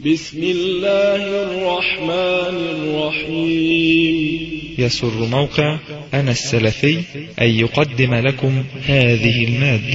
بسم الله الرحمن الرحيم. يسر موقع أنا السلفي أن يقدم لكم هذه المادة.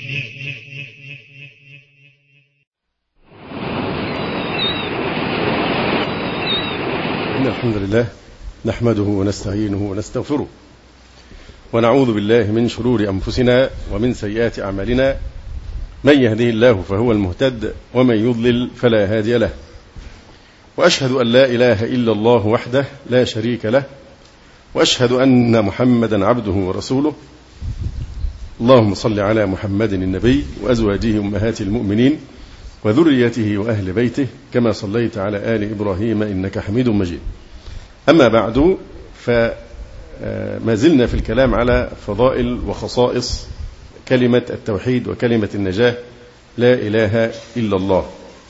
إن الحمد لله نحمده ونستعينه ونستغفره ونعوذ بالله من شرور أنفسنا ومن سيئات أعمالنا، من يهده الله فهو المهتد ومن يضلل فلا هادي له، وأشهد أن لا إله إلا الله وحده لا شريك له، وأشهد أن محمدا عبده ورسوله. اللهم صل على محمد النبي وأزواجه أمهات المؤمنين وذريته وأهل بيته كما صليت على آل إبراهيم إنك حميد مجيد. أما بعد، فما زلنا في الكلام على فضائل وخصائص كلمة التوحيد وكلمة النجاة لا إله إلا الله.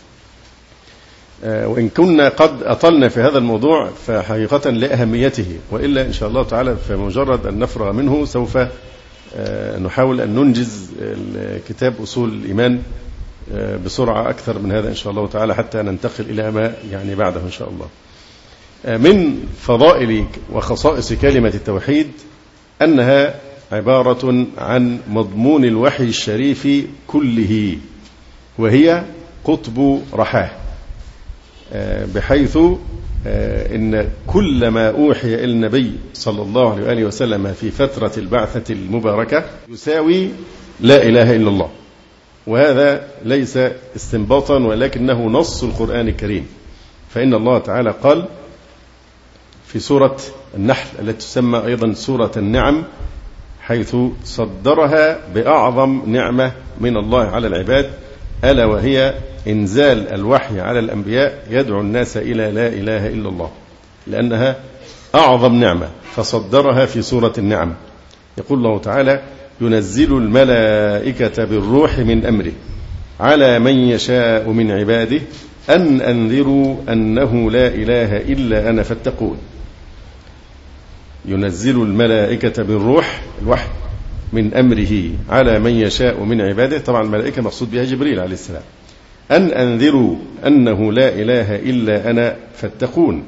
وإن كنا قد أطلنا في هذا الموضوع فحقيقة لأهميته، وإلا إن شاء الله تعالى فمجرد أن نفرغ منه سوف نحاول أن ننجز كتاب أصول الإيمان بسرعة أكثر من هذا إن شاء الله تعالى، حتى ننتقل إلى ما يعني بعده إن شاء الله. من فضائل وخصائص كلمة التوحيد أنها عبارة عن مضمون الوحي الشريف كله، وهي قطب رحاه، بحيث إن كل ما أوحي إلى النبي صلى الله عليه وآله وسلم في فترة البعثة المباركة يساوي لا إله إلا الله. وهذا ليس استنباطا ولكنه نص القرآن الكريم، فإن الله تعالى قال في سورة النحل التي تسمى أيضا سورة النعم، حيث صدرها بأعظم نعمة من الله على العباد، ألا وهي إنزال الوحي على الأنبياء يدعو الناس إلى لا إله إلا الله، لأنها أعظم نعمة فصدرها في سورة النعم. يقول الله تعالى: ينزل الملائكة بالروح من أمره على من يشاء من عباده أن أنذروا أنه لا إله إلا أنا فاتقون. ينزل الملائكة بالروح، الوحي، من أمره على من يشاء من عباده. طبعا الملائكة مقصود بها جبريل عليه السلام. أن أنذروا أنه لا إله إلا أنا فاتقون.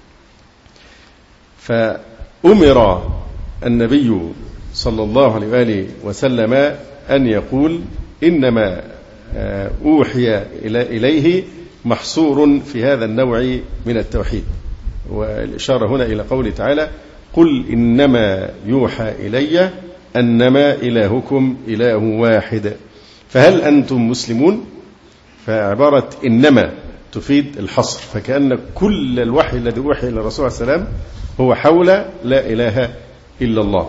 فأمر النبي صلى الله عليه وآله وسلم أن يقول إنما أوحي إليه محصور في هذا النوع من التوحيد. والإشارة هنا إلى قوله تعالى: قل إنما يوحى إلي أنما إلهكم إله واحد فهل أنتم مسلمون؟ فعبارة إنما تفيد الحصر، فكأن كل الوحي الذي أوحي إلى الرسول عليه السلام هو حول لا إله إلا الله،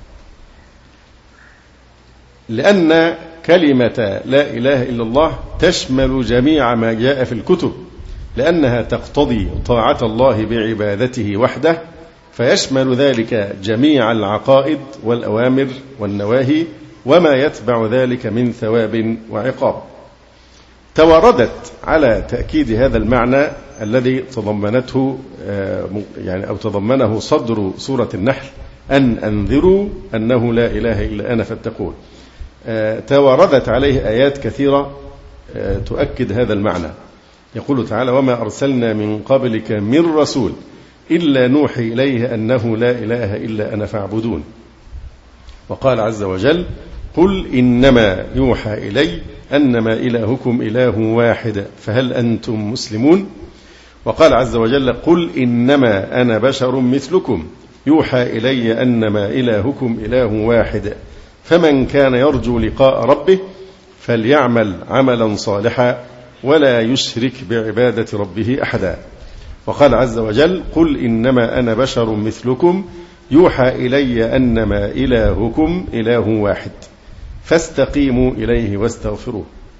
لأن كلمة لا إله إلا الله تشمل جميع ما جاء في الكتب، لأنها تقتضي طاعة الله بعبادته وحده، فيشمل ذلك جميع العقائد والأوامر والنواهي وما يتبع ذلك من ثواب وعقاب. توردت على تأكيد هذا المعنى الذي تضمنته أو تضمنه صدر سورة النحل: أن أنذروا أنه لا إله إلا أنا فاتقون. توردت عليه آيات كثيرة تؤكد هذا المعنى. يقول تعالى: وما أرسلنا من قبلك من رسول إلا نوحي إليه أنه لا إله إلا أنا فاعبدون. وقال عز وجل: قل إنما يوحى إلي أنما إلهكم إله واحد فهل أنتم مسلمون؟ وقال عز وجل: قل إنما أنا بشر مثلكم يوحى إلي أنما إلهكم إله واحد فمن كان يرجو لقاء ربه فليعمل عملا صالحا ولا يشرك بعبادة ربه أحدا. وقال عز وجل: قل إنما أنا بشر مثلكم يوحى إلي أنما إلهكم إله واحد فاستقيموا إليه واستغفروه.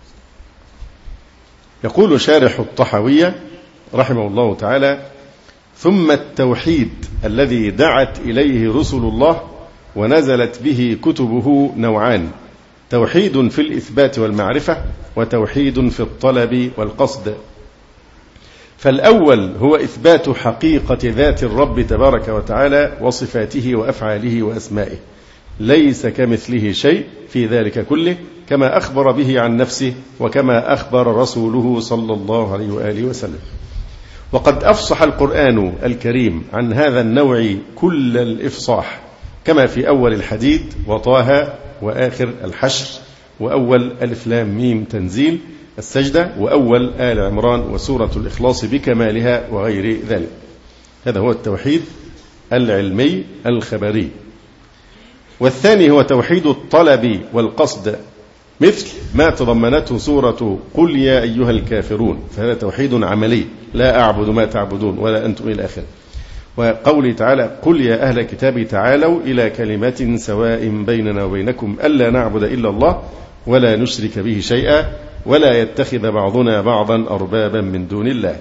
يقول شارح الطحاوية رحمه الله تعالى: ثم التوحيد الذي دعت إليه رسل الله ونزلت به كتبه نوعان: توحيد في الإثبات والمعرفة، وتوحيد في الطلب والقصد. فالأول هو إثبات حقيقة ذات الرب تبارك وتعالى وصفاته وأفعاله وأسمائه، ليس كمثله شيء في ذلك كله كما أخبر به عن نفسه وكما أخبر رسوله صلى الله عليه وآله وسلم. وقد أفصح القرآن الكريم عن هذا النوع كل الإفصاح، كما في أول الحديد وطه وآخر الحشر وأول ألف لام ميم تنزيل السجدة وأول آل عمران وسورة الإخلاص بكمالها وغير ذلك. هذا هو التوحيد العلمي الخبري. والثاني هو توحيد الطلب والقصد، مثل ما تضمنته سورة قل يا أيها الكافرون، فهذا توحيد عملي، لا أعبد ما تعبدون ولا أنتم إلى آخره. وقوله تعالى قل يا أهل الكتاب تعالوا إلى كلمة سواء بيننا وبينكم ألا نعبد إلا الله ولا نشرك به شيئا ولا يتخذ بعضنا بعضا أربابا من دون الله.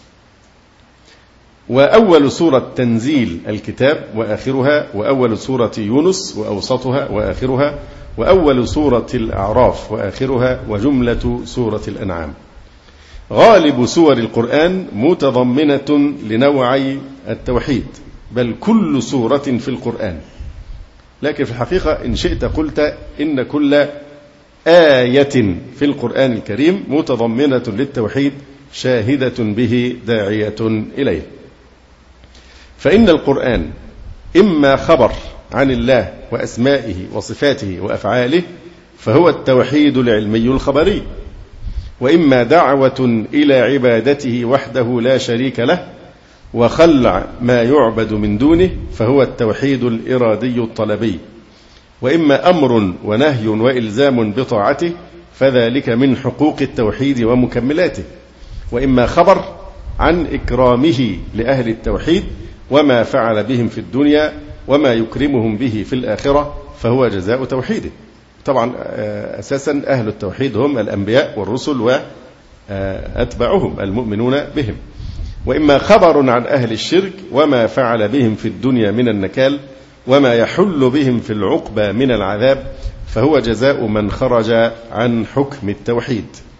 وأول سورة تنزيل الكتاب وآخرها، وأول سورة يونس وأوسطها وآخرها، وأول سورة الأعراف وآخرها، وجملة سورة الأنعام. غالب سور القرآن متضمنة لنوعي التوحيد، بل كل سورة في القرآن. لكن في الحقيقة إن شئت قلت إن كل آية في القرآن الكريم متضمنة للتوحيد شاهدة به داعية إليه. فإن القرآن إما خبر عن الله وأسمائه وصفاته وأفعاله فهو التوحيد العلمي الخبري، وإما دعوة إلى عبادته وحده لا شريك له وخلع ما يعبد من دونه فهو التوحيد الإرادي الطلبي، وإما أمر ونهي وإلزام بطاعته فذلك من حقوق التوحيد ومكملاته، وإما خبر عن إكرامه لأهل التوحيد وما فعل بهم في الدنيا وما يكرمهم به في الآخرة فهو جزاء توحيده. طبعا أساسا أهل التوحيد هم الأنبياء والرسل وأتباعهم المؤمنون بهم. وإما خبر عن أهل الشرك وما فعل بهم في الدنيا من النكال وما يحل بهم في العقبى من العذاب فهو جزاء من خرج عن حكم التوحيد.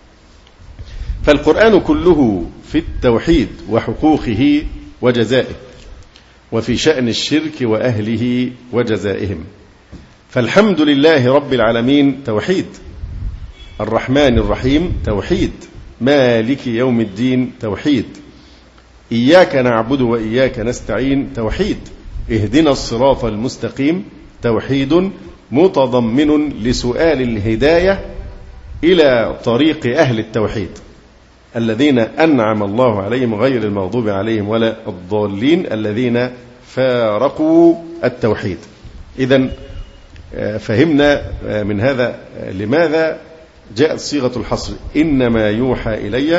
فالقرآن كله في التوحيد وحقوقه وجزائه، وفي شأن الشرك وأهله وجزائهم. فالحمد لله رب العالمين توحيد، الرحمن الرحيم توحيد، مالك يوم الدين توحيد، إياك نعبد وإياك نستعين توحيد، اهدنا الصراط المستقيم توحيد متضمن لسؤال الهداية إلى طريق أهل التوحيد الذين أنعم الله عليهم غير المغضوب عليهم ولا الضالين الذين فارقوا التوحيد. إذن فهمنا من هذا لماذا جاءت صيغة الحصر إنما يوحى إلي،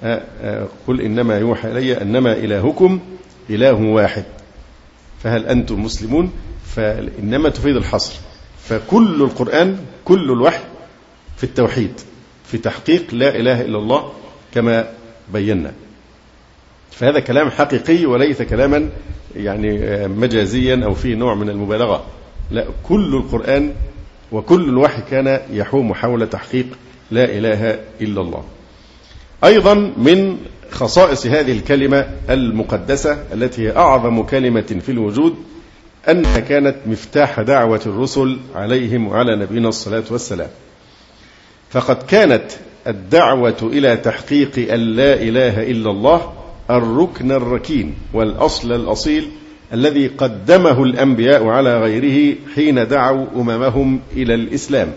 قل إنما يوحى إلي أنما إلهكم إله واحد، فهل أنتم مسلمون؟ فإنما تفيد الحصر. فكل القرآن كل الوحي في التوحيد، في تحقيق لا إله إلا الله كما بينا. فهذا كلام حقيقي وليس كلاما يعني مجازيا أو فيه نوع من المبالغة، لا، كل القرآن وكل الوحي كان يحوم حول تحقيق لا إله إلا الله. أيضا من خصائص هذه الكلمة المقدسة التي هي أعظم كلمة في الوجود أنها كانت مفتاح دعوة الرسل عليهم وعلى نبينا الصلاة والسلام. فقد كانت الدعوة إلى تحقيق أن لا إله إلا الله الركن الركين والأصل الأصيل الذي قدمه الأنبياء على غيره حين دعوا أممهم إلى الإسلام،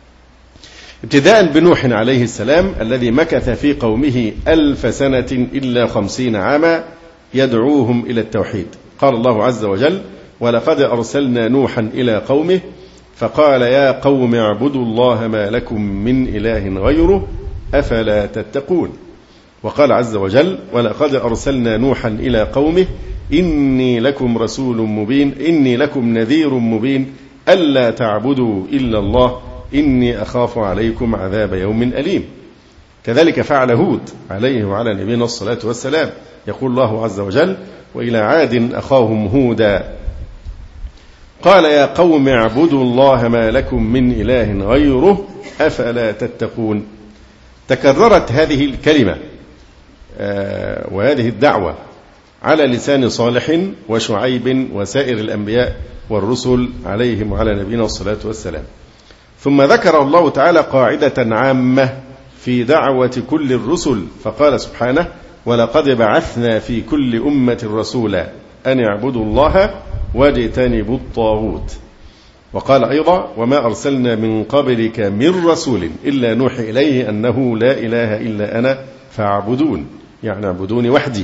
ابتداء بنوح عليه السلام الذي مكث في قومه 1000 سنة إلا 50 عاما يدعوهم إلى التوحيد. قال الله عز وجل ولقد أرسلنا نوحا إلى قومه فقال يا قوم اعبدوا الله ما لكم من إله غيره أفلا تتقون. وقال عز وجل ولقد أرسلنا نوحا إلى قومه إني لكم رسول مبين إني لكم نذير مبين ألا تعبدوا إلا الله إني أخاف عليكم عذاب يوم أليم. كذلك فعل هود عليه وعلى نبينا الصلاة والسلام. يقول الله عز وجل وإلى عاد أخاهم هودا قال يا قوم اعبدوا الله ما لكم من إله غيره أفلا تتقون. تكررت هذه الكلمة وهذه الدعوة على لسان صالح وشعيب وسائر الأنبياء والرسل عليهم وعلى نبينا الصلاة والسلام. ثم ذكر الله تعالى قاعدة عامة في دعوة كل الرسل فقال سبحانه: ولقد بعثنا في كل أمة رسولا أن اعبدوا الله واجتنبوا الطاغوت. وقال أيضا: وما أرسلنا من قبلك من رسول إلا نوحي إليه أنه لا إله إلا أنا فاعبدون، يعني اعبدوني وحدي.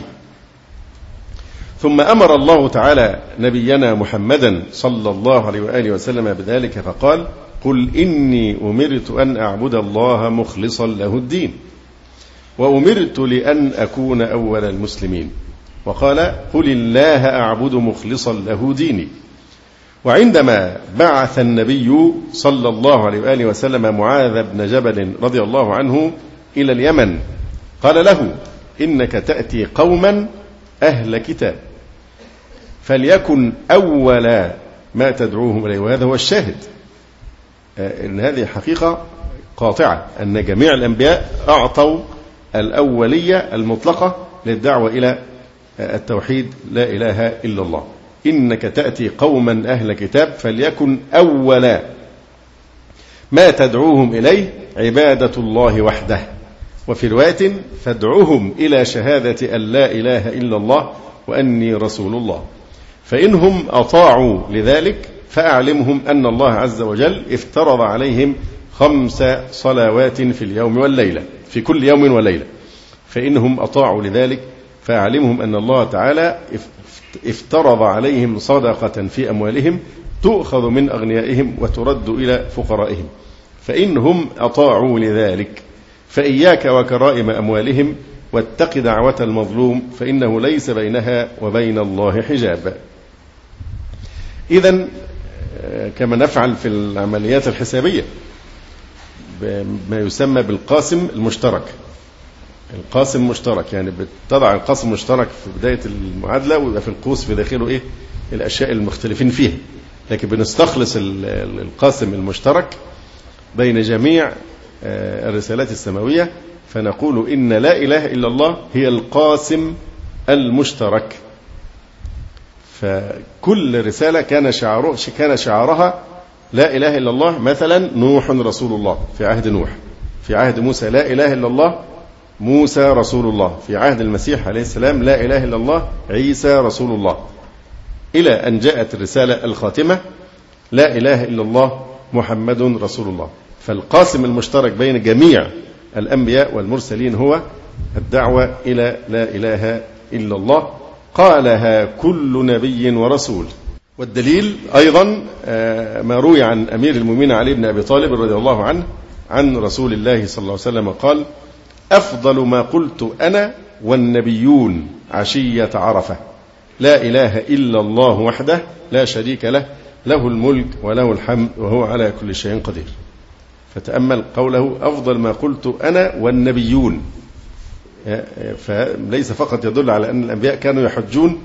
ثم أمر الله تعالى نبينا محمدا صلى الله عليه وآله وسلم بذلك فقال: قل إني أمرت أن أعبد الله مخلصا له الدين وأمرت لأن أكون أول المسلمين. وقال: قل الله أعبد مخلصا له ديني. وعندما بعث النبي صلى الله عليه وآله وسلم معاذ بن جبل رضي الله عنه إلى اليمن قال له: إنك تأتي قوما أهل كتاب فليكن أول ما تدعوهم إليه. وهذا هو الشاهد، إن هذه حقيقة قاطعة أن جميع الأنبياء أعطوا الأولية المطلقة للدعوة إلى التوحيد لا إله إلا الله. إنك تأتي قوما أهل كتاب فليكن أول ما تدعوهم إليه عبادة الله وحده. وفي رواية: فادعوهم إلى شهادة أن لا إله إلا الله وأني رسول الله. فإنهم أطاعوا لذلك فأعلمهم أن الله عز وجل افترض عليهم 5 صلوات في اليوم والليلة، في كل يوم وليلة. فإنهم أطاعوا لذلك فأعلمهم أن الله تعالى افترض عليهم صدقة في أموالهم تؤخذ من أغنيائهم وترد إلى فقرائهم. فإنهم أطاعوا لذلك فإياك وكرائم أموالهم واتق دعوة المظلوم فإنه ليس بينها وبين الله حجاب. إذن كما نفعل في العمليات الحسابية بما يسمى بالقاسم المشترك. القاسم المشترك يعني بتضع القاسم المشترك في بداية المعادلة ويبقى في القوس في داخله إيه الأشياء المختلفين فيها، لكن بنستخلص القاسم المشترك بين جميع الرسالات السماوية فنقول إن لا إله إلا الله هي القاسم المشترك. فكل رسالة كان شعارها لا إله إلا الله. مثلا نوح رسول الله في عهد نوح، في عهد موسى لا إله إلا الله موسى رسول الله، في عهد المسيح عليه السلام لا إله إلا الله عيسى رسول الله، إلى أن جاءت الرسالة الخاتمة لا إله إلا الله محمد رسول الله. فالقاسم المشترك بين جميع الأنبياء والمرسلين هو الدعوة إلى لا إله إلا الله، قالها كل نبي ورسول. والدليل أيضا ما روي عن أمير المؤمنين علي بن أبي طالب رضي الله عنه عن رسول الله صلى الله عليه وسلم قال: أفضل ما قلت أنا والنبيون عشية عرفة لا إله إلا الله وحده لا شريك له له الملك وله الحمد وهو على كل شيء قدير. فتأمل قوله أفضل ما قلت أنا والنبيون، فليس فقط يدل على أن الأنبياء كانوا يحجون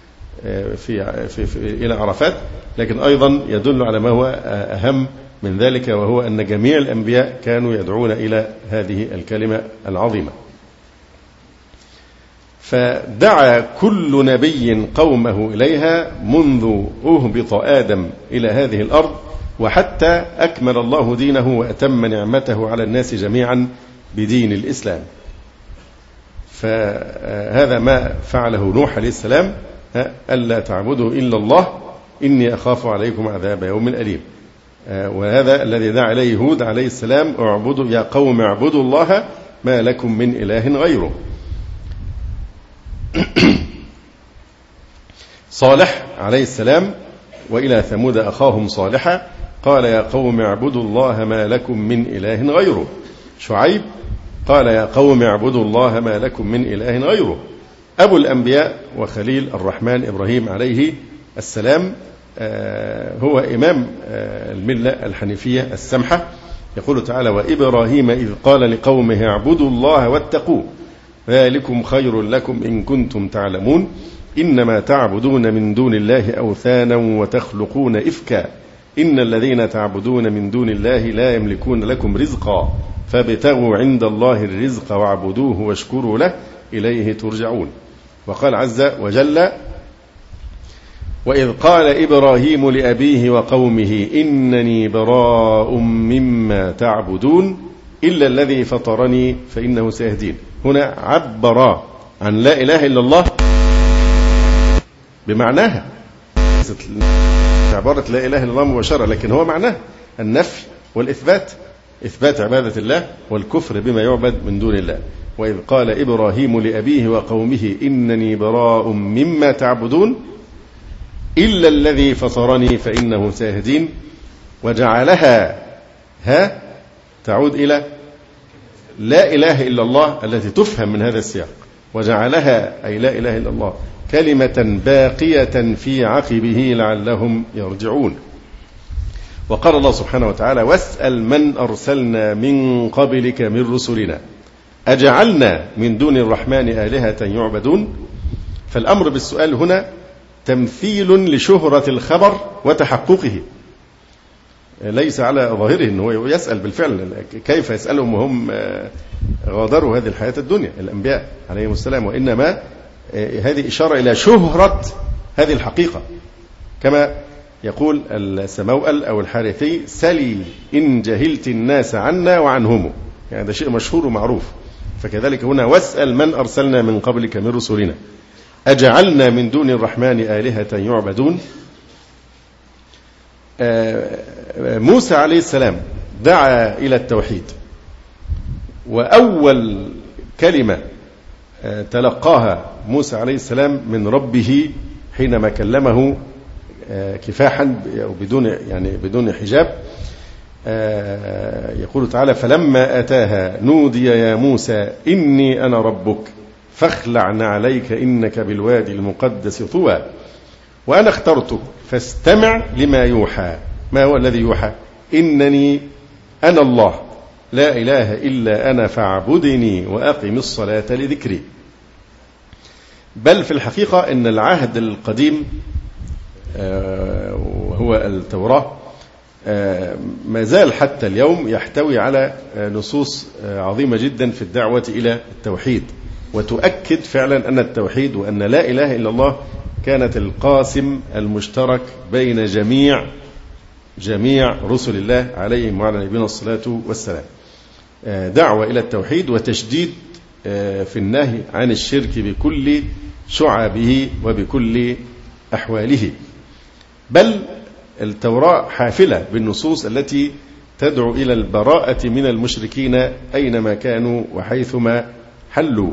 إلى عرفات، لكن أيضا يدل على ما هو أهم من ذلك، وهو أن جميع الأنبياء كانوا يدعون إلى هذه الكلمة العظيمة. فدعا كل نبي قومه إليها منذ أهبط آدم إلى هذه الأرض وحتى أكمل الله دينه وأتم نعمته على الناس جميعا بدين الإسلام. فهذا ما فعله نوح عليه السلام: ألا تعبدوا إلا الله إني أخاف عليكم عذاب يوم أليم. وهذا الذي دعا إليه هود عليه السلام: اعبدوا يا قوم اعبدوا الله ما لكم من إله غيره. صالح عليه السلام: وإلى ثمود أخاهم صالحا قال يا قوم اعبدوا الله ما لكم من إله غيره. شعيب قال يا قوم اعبدوا الله ما لكم من إله غيره. أبو الأنبياء وخليل الرحمن إبراهيم عليه السلام هو إمام الملة الحنيفية السمحة. يقول تعالى: وإبراهيم إذ قال لقومه اعبدوا الله واتقوه ذلكم خير لكم إن كنتم تعلمون إنما تعبدون من دون الله أوثانا وتخلقون إفكا إن الذين تعبدون من دون الله لا يملكون لكم رزقا فابتغوا عند الله الرزق واعبدوه واشكروا له إليه ترجعون. وقال عز وجل: وإذ قال إبراهيم لأبيه وقومه إنني براء مما تعبدون إلا الذي فطرني فإنه سيهدين. هنا عبر عن لا إله إلا الله بمعناها، عبارة لا إله إلا الله مباشرة، لكن هو معناه النفي والإثبات، إثبات عبادة الله والكفر بما يعبد من دون الله. وإذ قال إبراهيم لأبيه وقومه إنني براء مما تعبدون إلا الذي فطرني فإنه سيهدين. وجعلها تعود إلى لا إله إلا الله التي تفهم من هذا السياق، وجعلها أي لا إله إلا الله كلمة باقية في عقبه لعلهم يرجعون. وقال الله سبحانه وتعالى واسأل من أرسلنا من قبلك من رسلنا أجعلنا من دون الرحمن آلهة يعبدون. فالأمر بالسؤال هنا تمثيل لشهرة الخبر وتحققه، ليس على ظاهره أنه يسأل بالفعل. كيف يسألهم وهم غادروا هذه الحياة الدنيا الأنبياء عليهم السلام، وإنما هذه إشارة إلى شهرة هذه الحقيقة، كما يقول السموأل أو الحارثي سلي إن جهلت الناس عنا وعنهم، يعني هذا شيء مشهور ومعروف. فكذلك هنا واسأل من أرسلنا من قبلك من رسلنا أجعلنا من دون الرحمن آلهة يعبدون. موسى عليه السلام دعا إلى التوحيد، وأول كلمة تلقاها موسى عليه السلام من ربه حينما كلمه كفاحا بدون حجاب، يقول تعالى فلما أتاها نودي يا موسى إني أنا ربك فاخلع عليك إنك بالوادي المقدس طوى وأنا اخترتك فاستمع لما يوحى. ما هو الذي يوحى؟ إنني أنا الله لا إله إلا أنا فاعبدني وأقم الصلاة لذكري. بل في الحقيقة أن العهد القديم وهو التوراة ما زال حتى اليوم يحتوي على نصوص عظيمة جدا في الدعوة إلى التوحيد، وتؤكد فعلا أن التوحيد وأن لا إله إلا الله كانت القاسم المشترك بين جميع رسل الله عليهم وعلى نبينا الصلاة والسلام. دعوة إلى التوحيد وتشديد في النهي عن الشرك بكل شعبه وبكل أحواله. بل التوراة حافلة بالنصوص التي تدعو إلى البراءة من المشركين أينما كانوا وحيثما حلوا.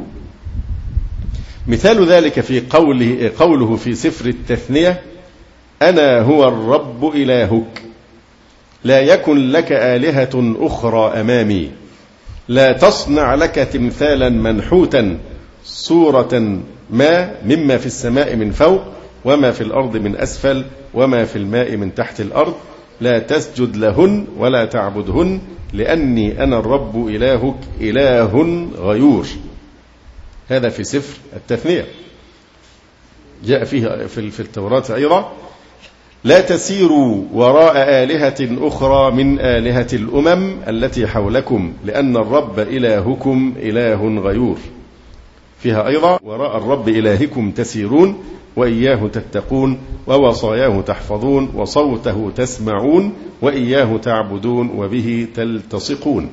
مثال ذلك في قوله في سفر التثنية أنا هو الرب إلهك لا يكن لك آلهة أخرى أمامي لا تصنع لك تمثالا منحوتا صورة ما مما في السماء من فوق وما في الأرض من أسفل وما في الماء من تحت الأرض لا تسجد لهن ولا تعبدهن لأني أنا الرب إلهك إله غيور. هذا في سفر التثنية. جاء فيه في التوراة أيضا لا تسيروا وراء آلهة أخرى من آلهة الأمم التي حولكم لأن الرب إلهكم إله غيور. فيها أيضا وراء الرب إلهكم تسيرون وإياه تتقون ووصاياه تحفظون وصوته تسمعون وإياه تعبدون وبه تلتصقون.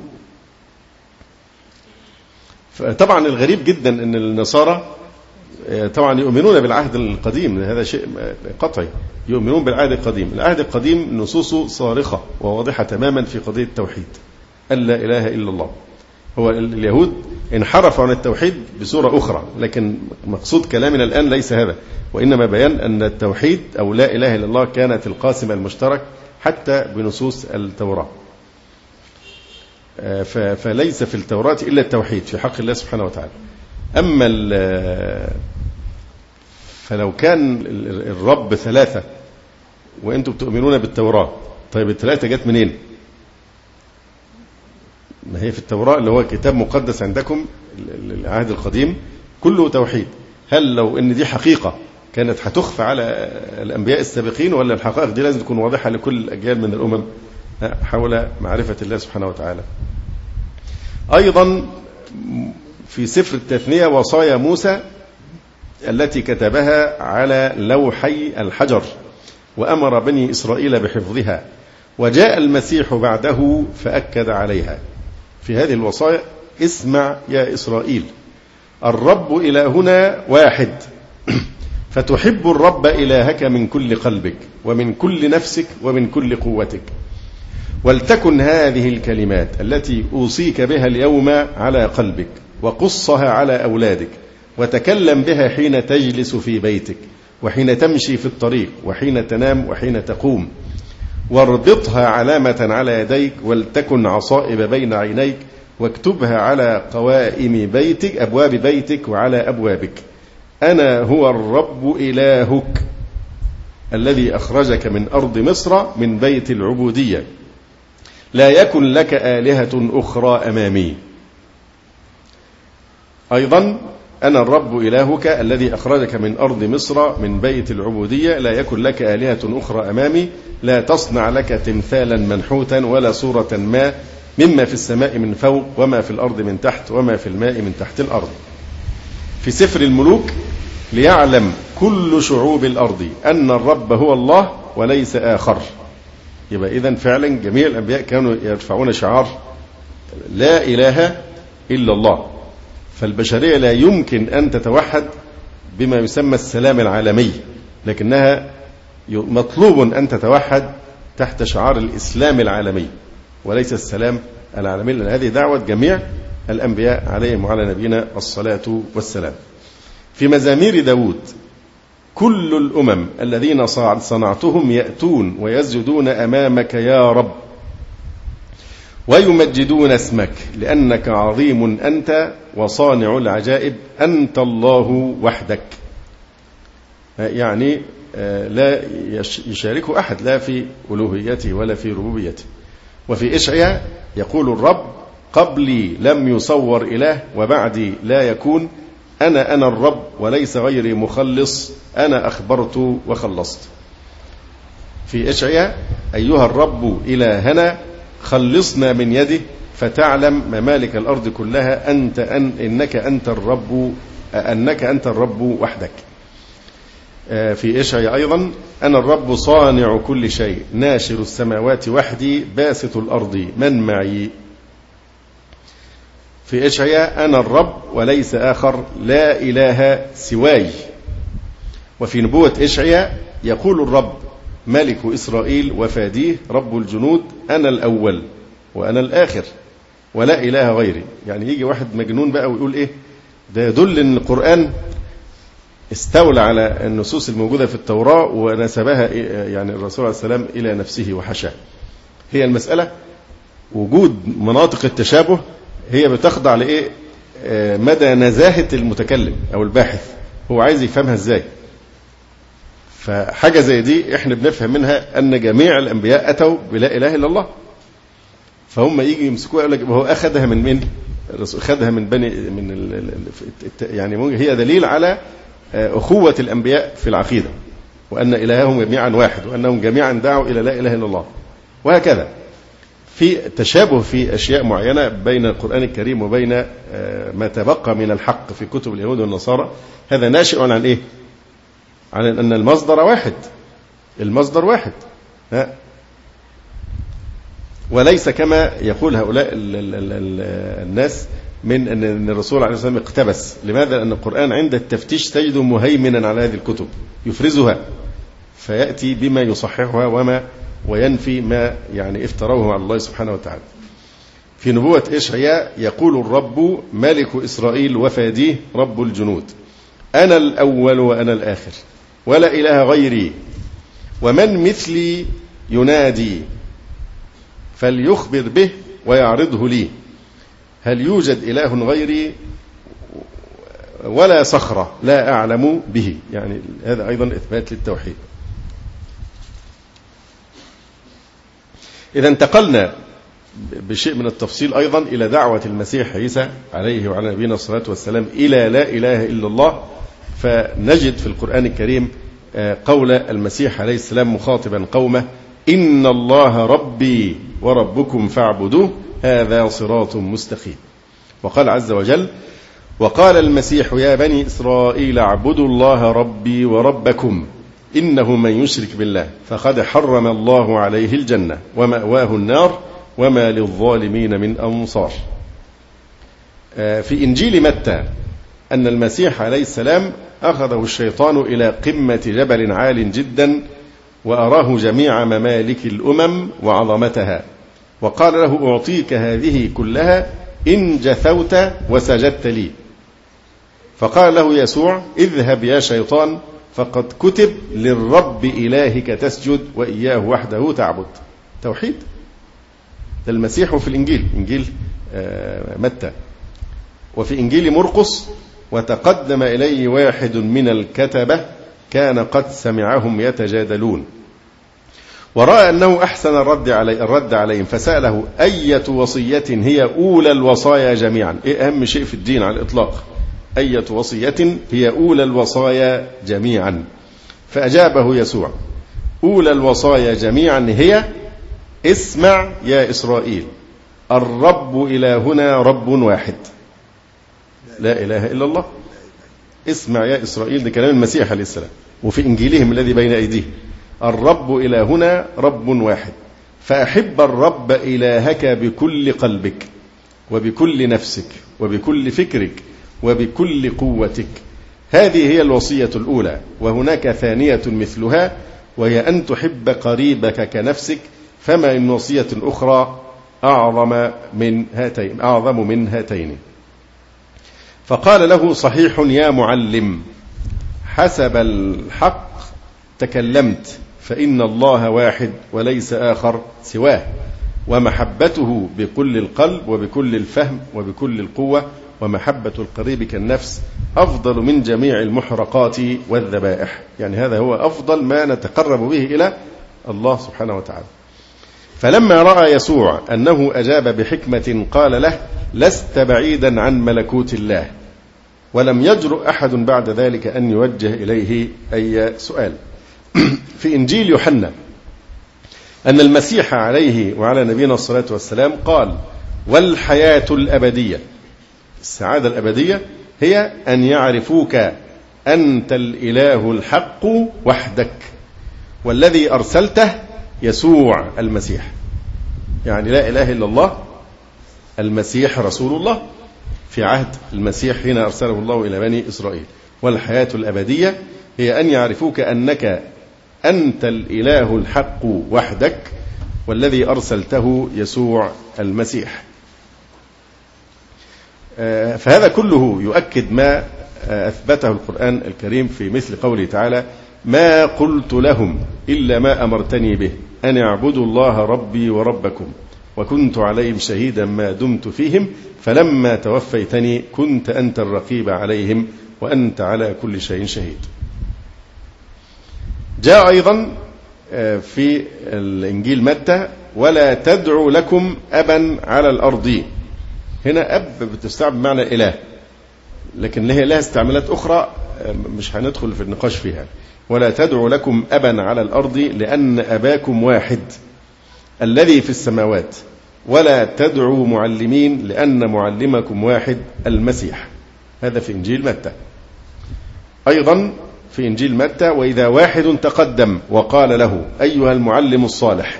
طبعا الغريب جدا أن النصارى طبعا يؤمنون بالعهد القديم، هذا شيء قطعي، يؤمنون بالعهد القديم. العهد القديم نصوصه صارخة وواضحة تماما في قضية التوحيد أن لا إله إلا الله. هو اليهود انحرفوا عن التوحيد بصورة أخرى، لكن مقصود كلامنا الآن ليس هذا، وإنما بيان أن التوحيد أو لا إله إلا الله كانت القاسم المشترك حتى بنصوص التوراة. فليس في التوراة إلا التوحيد في حق الله سبحانه وتعالى. أما فلو كان الرب ثلاثة وأنتم بتؤمنون بالتوراة، طيب الثلاثة جت منين؟ ما هي في التوراة اللي هو كتاب مقدس عندكم العهد القديم كله توحيد. هل لو ان دي حقيقة كانت هتخفى على الأنبياء السابقين، ولا الحقائق دي لازم تكون واضحة لكل الأجيال من الأمم حول معرفة الله سبحانه وتعالى؟ أيضا في سفر التثنية وصايا موسى التي كتبها على لوحي الحجر وأمر بني إسرائيل بحفظها، وجاء المسيح بعده فأكد عليها. في هذه الوصايا: اسمع يا إسرائيل، الرب إلهنا واحد، فتحب الرب إلهك من كل قلبك ومن كل نفسك ومن كل قوتك، ولتكن هذه الكلمات التي أوصيك بها اليوم على قلبك، وقصها على أولادك، وتكلم بها حين تجلس في بيتك، وحين تمشي في الطريق، وحين تنام، وحين تقوم، واربطها علامة على يديك، ولتكن عصائب بين عينيك، واكتبها على قوائم بيتك، أبواب بيتك وعلى أبوابك. أنا هو الرب إلهك الذي أخرجك من أرض مصر من بيت العبودية، لا يكن لك آلهة أخرى أمامي. أيضا: أنا الرب إلهك الذي أخرجك من أرض مصر من بيت العبودية، لا يكن لك آلهة أخرى أمامي، لا تصنع لك تمثالا منحوتا ولا صورة ما مما في السماء من فوق وما في الأرض من تحت وما في الماء من تحت الأرض. في سفر الملوك: ليعلم كل شعوب الأرض أن الرب هو الله وليس آخر. يبقى إذن فعلا جميع الأنبياء كانوا يرفعون شعار لا إله إلا الله. فالبشرية لا يمكن أن تتوحد بما يسمى السلام العالمي، لكنها مطلوب أن تتوحد تحت شعار الإسلام العالمي وليس السلام العالمي، لأن هذه دعوة جميع الأنبياء عليهم وعلى نبينا الصلاة والسلام. في مزامير داود: كل الأمم الذين صنعتهم يأتون ويسجدون أمامك يا رب ويمجدون اسمك، لأنك عظيم أنت وصانع العجائب، أنت الله وحدك. يعني لا يشاركه أحد لا في ألوهيته ولا في ربوبيته. وفي إشعياء يقول الرب: قبلي لم يصور إله وبعدي لا يكون، أنا الرب وليس غيري مخلص، أنا أخبرت وخلصت. في إشعياء: أيها الرب إلهنا خلصنا من يده، فتعلم ممالك الأرض كلها أنك أنت الرب وحدك. في إشعياء أيضا: أنا الرب صانع كل شيء، ناشر السماوات وحدي، باسط الأرض من معي. في إشعياء: أنا الرب وليس آخر، لا إله سواي. وفي نبوة إشعياء يقول الرب ملك إسرائيل وفاديه رب الجنود: أنا الأول وأنا الآخر ولا إله غيري. يعني يجي واحد مجنون بقى ويقول إيه ده؟ يدل أن القرآن استولى على النصوص الموجودة في التوراة ونسبها يعني الرسول عليه السلام إلى نفسه وحشاه. هي المسألة وجود مناطق التشابه هي بتخضع لإيه؟ مدى نزاهة المتكلم أو الباحث، هو عايز يفهمها إزاي. فحاجة زي دي إحنا بنفهم منها أن جميع الأنبياء أتوا بلا إله إلا الله، فهم يجي يمسكوها يقول لك هو أخذها من مين؟ أخذها من بني يعني هي دليل على أخوة الأنبياء في العقيدة، وأن إلههم جميعا واحد، وأنهم جميعا دعوا إلى لا إله إلا الله. وهكذا في تشابه في أشياء معينة بين القرآن الكريم وبين ما تبقى من الحق في كتب اليهود والنصارى. هذا ناشئ عن إيه؟ عن أن المصدر واحد، المصدر واحد، وليس كما يقول هؤلاء الناس من أن الرسول عليه الصلاة والسلام اقتبس. لماذا؟ لأن القرآن عند التفتيش تجده مهيمنا على هذه الكتب، يفرزها فيأتي بما يصححها وينفي ما يعني افتروه على الله سبحانه وتعالى. في نبوة إشعياء يقول الرب ملك إسرائيل وفاديه رب الجنود: أنا الأول وأنا الآخر ولا إله غيري، ومن مثلي ينادي فليخبر به ويعرضه لي، هل يوجد إله غيري ولا صخرة لا أعلم به. يعني هذا أيضا إثبات للتوحيد. إذا انتقلنا بشيء من التفصيل أيضا إلى دعوة المسيح عيسى عليه وعلى نبينا الصلاة والسلام إلى لا إله إلا الله، فنجد في القرآن الكريم قول المسيح عليه السلام مخاطبا قومه: إن الله ربي وربكم فاعبدوه هذا صراط مستقيم. وقال عز وجل: وقال المسيح يا بني إسرائيل اعبدوا الله ربي وربكم إنه من يشرك بالله فقد حرم الله عليه الجنة ومأواه النار وما للظالمين من أنصار. في إنجيل متى أن المسيح عليه السلام أخذه الشيطان إلى قمة جبل عال جدا وأراه جميع ممالك الأمم وعظمتها وقال له أعطيك هذه كلها إن جثوت وسجدت لي. فقال له يسوع اذهب يا شيطان فقد كتب للرب إلهك تسجد وإياه وحده تعبد. توحيد. ده المسيح في الإنجيل، إنجيل متى. وفي إنجيل مرقس وتقدم إليه واحد من الكتبة كان قد سمعهم يتجادلون ورأى أنه أحسن الرد عليهم فسأله أية وصية هي أولى الوصايا جميعا. إيه أهم شيء في الدين على الإطلاق؟ أية وصية هي أولى الوصايا جميعا؟ فأجابه يسوع أولى الوصايا جميعا هي اسمع يا إسرائيل الرب إلهنا رب واحد لا إله إلا الله. اسمع يا إسرائيل، ده كلام المسيح عليه السلام وفي إنجيلهم الذي بين أيديه الرب إلهنا رب واحد فأحب الرب إلهك بكل قلبك وبكل نفسك وبكل فكرك وبكل قوتك. هذه هي الوصية الأولى وهناك ثانية مثلها وهي أن تحب قريبك كنفسك فما من وصية أخرى أعظم من هاتين. فقال له صحيح يا معلم حسب الحق تكلمت فإن الله واحد وليس آخر سواه ومحبته بكل القلب وبكل الفهم وبكل القوة ومحبة القريب كالنفس أفضل من جميع المحرقات والذبائح. يعني هذا هو أفضل ما نتقرب به إلى الله سبحانه وتعالى. فلما رأى يسوع أنه أجاب بحكمة قال له لست بعيدا عن ملكوت الله ولم يجرؤ أحد بعد ذلك أن يوجه إليه أي سؤال. في إنجيل يوحنا أن المسيح عليه وعلى نبينا الصلاة والسلام قال والحياة الأبدية، السعادة الأبدية هي أن يعرفوك أنت الإله الحق وحدك والذي أرسلته يسوع المسيح. يعني لا إله إلا الله، المسيح رسول الله في عهد المسيح حين أرسله الله إلى بني إسرائيل. والحياة الأبدية هي أن يعرفوك أنك أنت الإله الحق وحدك والذي أرسلته يسوع المسيح. فهذا كله يؤكد ما أثبته القرآن الكريم في مثل قوله تعالى ما قلت لهم إلا ما أمرتني به أن اعبدوا الله ربي وربكم وكنت عليهم شهيدا ما دمت فيهم فلما توفيتني كنت أنت الرقيب عليهم وأنت على كل شيء شهيد. جاء أيضا في الإنجيل متى ولا تدعوا لكم أبا على الأرض. هنا أب بتستعمل معنى إله، لكن لها استعمالات أخرى مش هندخل في النقاش فيها. ولا تدعوا لكم أبا على الأرض لأن أباكم واحد الذي في السماوات ولا تدعوا معلمين لأن معلمكم واحد المسيح. هذا في إنجيل متى. أيضا في إنجيل متى وإذا واحد تقدم وقال له أيها المعلم الصالح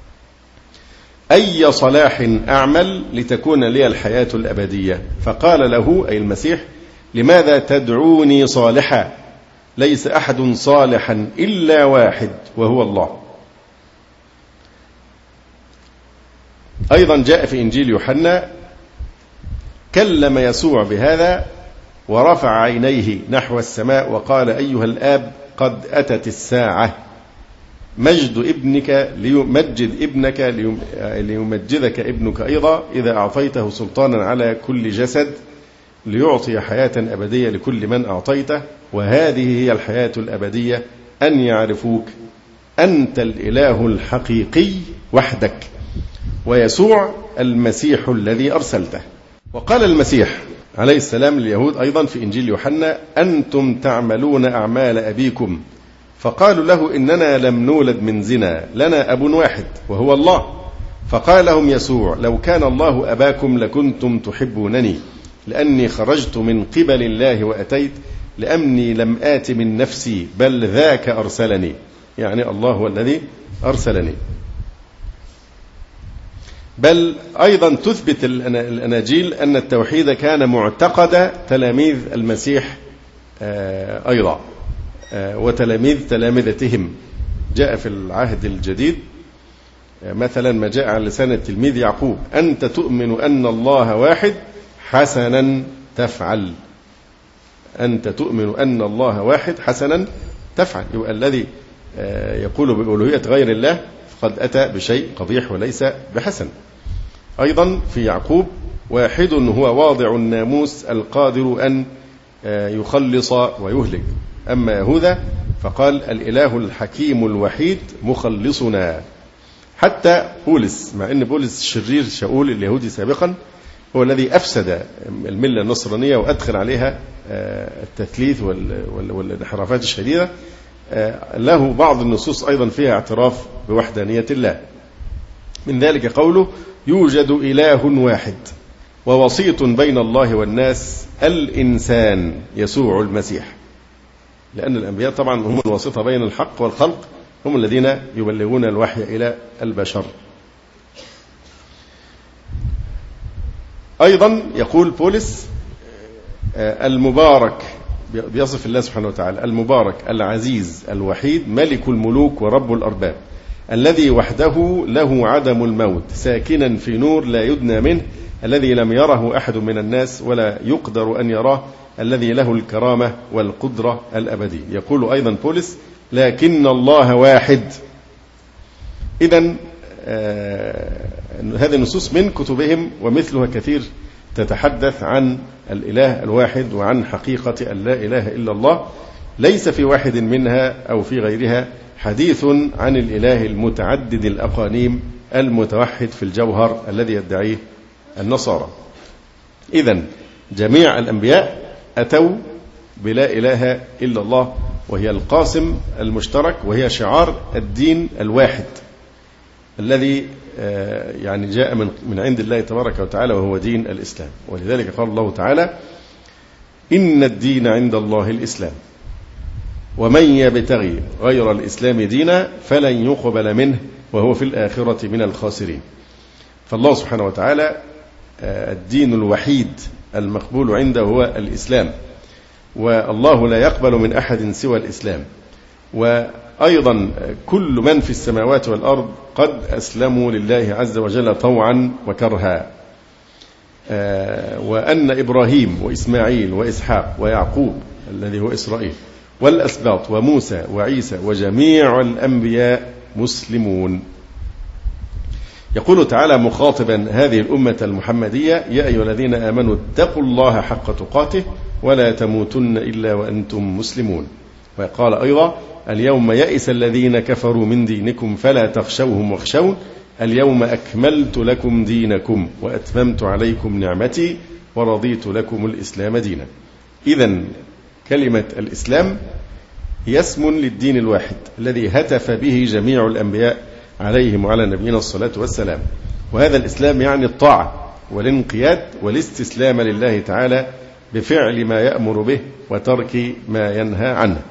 أي صلاح أعمل لتكون لي الحياة الأبدية؟ فقال له أي المسيح لماذا تدعوني صالحا؟ ليس أحد صالحا إلا واحد وهو الله. أيضا جاء في إنجيل يوحنا كلم يسوع بهذا ورفع عينيه نحو السماء وقال أيها الآب قد أتت الساعة مجد ابنك ليمجدك ابنك أيضا إذا أعطيته سلطانا على كل جسد ليعطي حياة أبدية لكل من أعطيته وهذه هي الحياة الأبدية أن يعرفوك أنت الإله الحقيقي وحدك ويسوع المسيح الذي أرسلته. وقال المسيح عليه السلام لليهود أيضا في إنجيل يوحنا أنتم تعملون أعمال أبيكم. فقالوا له إننا لم نولد من زنا لنا أب واحد وهو الله. فقال لهم يسوع لو كان الله أباكم لكنتم تحبونني لأني خرجت من قبل الله وأتيت لأني لم آت من نفسي بل ذاك أرسلني، يعني الله هو الذي أرسلني. بل أيضا تثبت الأناجيل أن التوحيد كان معتقد تلاميذ المسيح أيضا وتلاميذ تلامذتهم. جاء في العهد الجديد مثلا ما جاء على لسان التلميذ يعقوب: أنت تؤمن أن الله واحد حسنا تفعل. أنت تؤمن أن الله واحد حسنا تفعل. يبقى الذي يقول بألوهية غير الله فقد أتى بشيء قبيح وليس بحسن. أيضا في يعقوب: واحد هو واضع الناموس القادر أن يخلص ويهلك. أما يهوذا فقال: الإله الحكيم الوحيد مخلصنا. حتى بولس، مع أن بولس شرير شاول اليهودي سابقا، هو الذي أفسد الملة النصرانية وأدخل عليها التثليث والانحرافات الشديدة، له بعض النصوص أيضا فيها اعتراف بوحدانية الله. من ذلك قوله: يوجد إله واحد ووسيط بين الله والناس الإنسان يسوع المسيح. لأن الأنبياء طبعا هم الواسطة بين الحق والخلق، هم الذين يبلغون الوحي إلى البشر. أيضا يقول بولس المبارك، بيصف الله سبحانه وتعالى: المبارك العزيز الوحيد ملك الملوك ورب الأرباب، الذي وحده له عدم الموت، ساكنا في نور لا يدنى منه، الذي لم يره أحد من الناس ولا يقدر أن يراه، الذي له الكرامة والقدرة الأبدية. يقول أيضا بولس: لكن الله واحد. إذن هذه النصوص من كتبهم ومثلها كثير تتحدث عن الإله الواحد وعن حقيقة أن لا إله إلا الله. ليس في واحد منها أو في غيرها حديث عن الإله المتعدد الأقانيم المتوحد في الجوهر الذي يدعيه النصارى. إذن جميع الأنبياء أتوا بلا إله إلا الله، وهي القاسم المشترك، وهي شعار الدين الواحد الذي يعني جاء من عند الله تبارك وتعالى، وهو دين الإسلام. ولذلك قال الله تعالى: إن الدين عند الله الإسلام ومن يبتغي غير الإسلام دينا فلن يقبل منه وهو في الآخرة من الخاسرين. فالله سبحانه وتعالى الدين الوحيد المقبول عنده هو الإسلام، والله لا يقبل من أحد سوى الإسلام. وأيضا كل من في السماوات والأرض قد أسلموا لله عز وجل طوعا وكرها. وأن إبراهيم وإسماعيل وإسحاق ويعقوب الذي هو إسرائيل والأسباط وموسى وعيسى وجميع الأنبياء مسلمون. يقول تعالى مخاطبا هذه الأمة المحمدية: يا أيها الذين آمنوا اتقوا الله حق تقاته ولا تموتن إلا وأنتم مسلمون. وقال أيضا: اليوم يئس الذين كفروا من دينكم فلا تخشوهم واخشون اليوم أكملت لكم دينكم وأتممت عليكم نعمتي ورضيت لكم الإسلام دينا. إذن كلمة الإسلام هي اسم للدين الواحد الذي هتف به جميع الأنبياء عليهم وعلى نبينا الصلاة والسلام. وهذا الإسلام يعني الطاعة والانقياد والاستسلام لله تعالى بفعل ما يأمر به وترك ما ينهى عنه.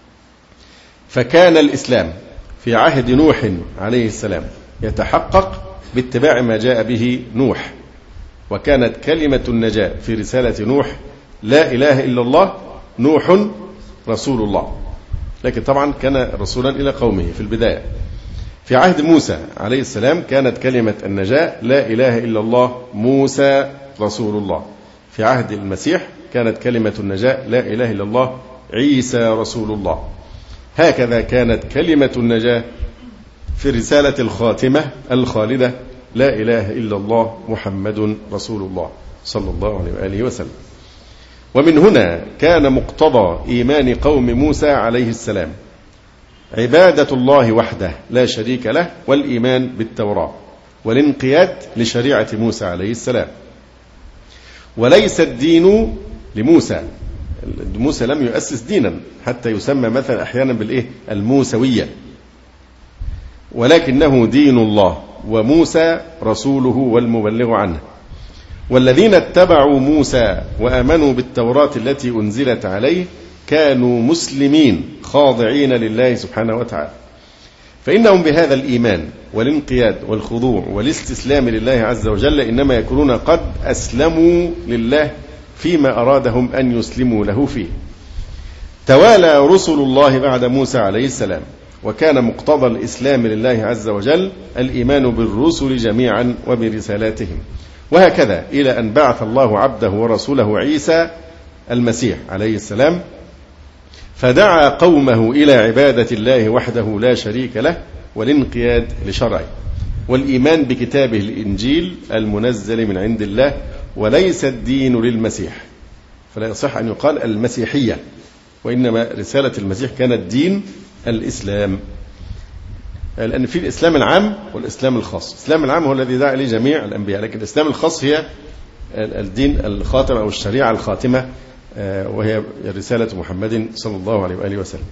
فكان الإسلام في عهد نوح عليه السلام يتحقق باتباع ما جاء به نوح، وكانت كلمة النجاة في رسالة نوح: لا إله إلا الله، نوح رسول الله. لكن طبعا كان رسولا إلى قومه في البداية. في عهد موسى عليه السلام كانت كلمة النجاة: لا إله إلا الله، موسى رسول الله. في عهد المسيح كانت كلمة النجاة: لا إله إلا الله، عيسى رسول الله. هكذا كانت كلمة النجاة في رسالة الخاتمة الخالدة: لا إله إلا الله، محمد رسول الله صلى الله عليه وآله وسلم. ومن هنا كان مقتضى إيمان قوم موسى عليه السلام عبادة الله وحده لا شريك له، والإيمان بالتوراة والانقياد لشريعة موسى عليه السلام. وليس الدين لموسى، موسى لم يؤسس دينا حتى يسمى مثلا أحيانا الموسوية، ولكنه دين الله وموسى رسوله والمبلغ عنه. والذين اتبعوا موسى وآمنوا بالتوراة التي أنزلت عليه كانوا مسلمين خاضعين لله سبحانه وتعالى. فإنهم بهذا الإيمان والانقياد والخضوع والاستسلام لله عز وجل إنما يكونون قد أسلموا لله فيما أرادهم أن يسلموا له فيه. توالى رسل الله بعد موسى عليه السلام، وكان مقتضى الإسلام لله عز وجل الإيمان بالرسل جميعا وبرسالاتهم، وهكذا إلى أن بعث الله عبده ورسوله عيسى المسيح عليه السلام، فدعا قومه إلى عبادة الله وحده لا شريك له والانقياد لشرعه والإيمان بكتابه الإنجيل المنزل من عند الله، وليس الدين للمسيح، فلا يصح أن يقال المسيحية، وإنما رسالة المسيح كانت دين الإسلام، لأن في الإسلام العام والإسلام الخاص. الإسلام العام هو الذي دعا إليه جميع الأنبياء، لكن الإسلام الخاص هي الدين الخاتم أو الشريعة الخاتمة، وهي رسالة محمد صلى الله عليه وآله وسلم.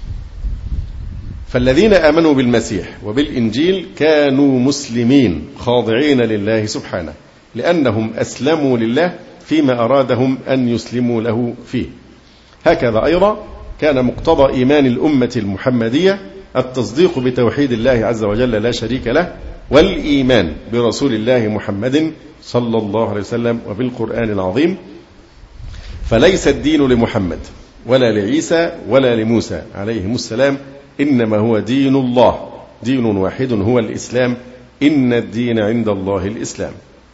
فالذين آمنوا بالمسيح وبالإنجيل كانوا مسلمين خاضعين لله سبحانه، لأنهم أسلموا لله فيما أرادهم أن يسلموا له فيه. هكذا أيضا كان مقتضى إيمان الأمة المحمدية التصديق بتوحيد الله عز وجل لا شريك له، والإيمان برسول الله محمد صلى الله عليه وسلم وبالقرآن العظيم. فليس الدين لمحمد ولا لعيسى ولا لموسى عليهم السلام، إنما هو دين الله، دين واحد هو الإسلام، إن الدين عند الله الإسلام.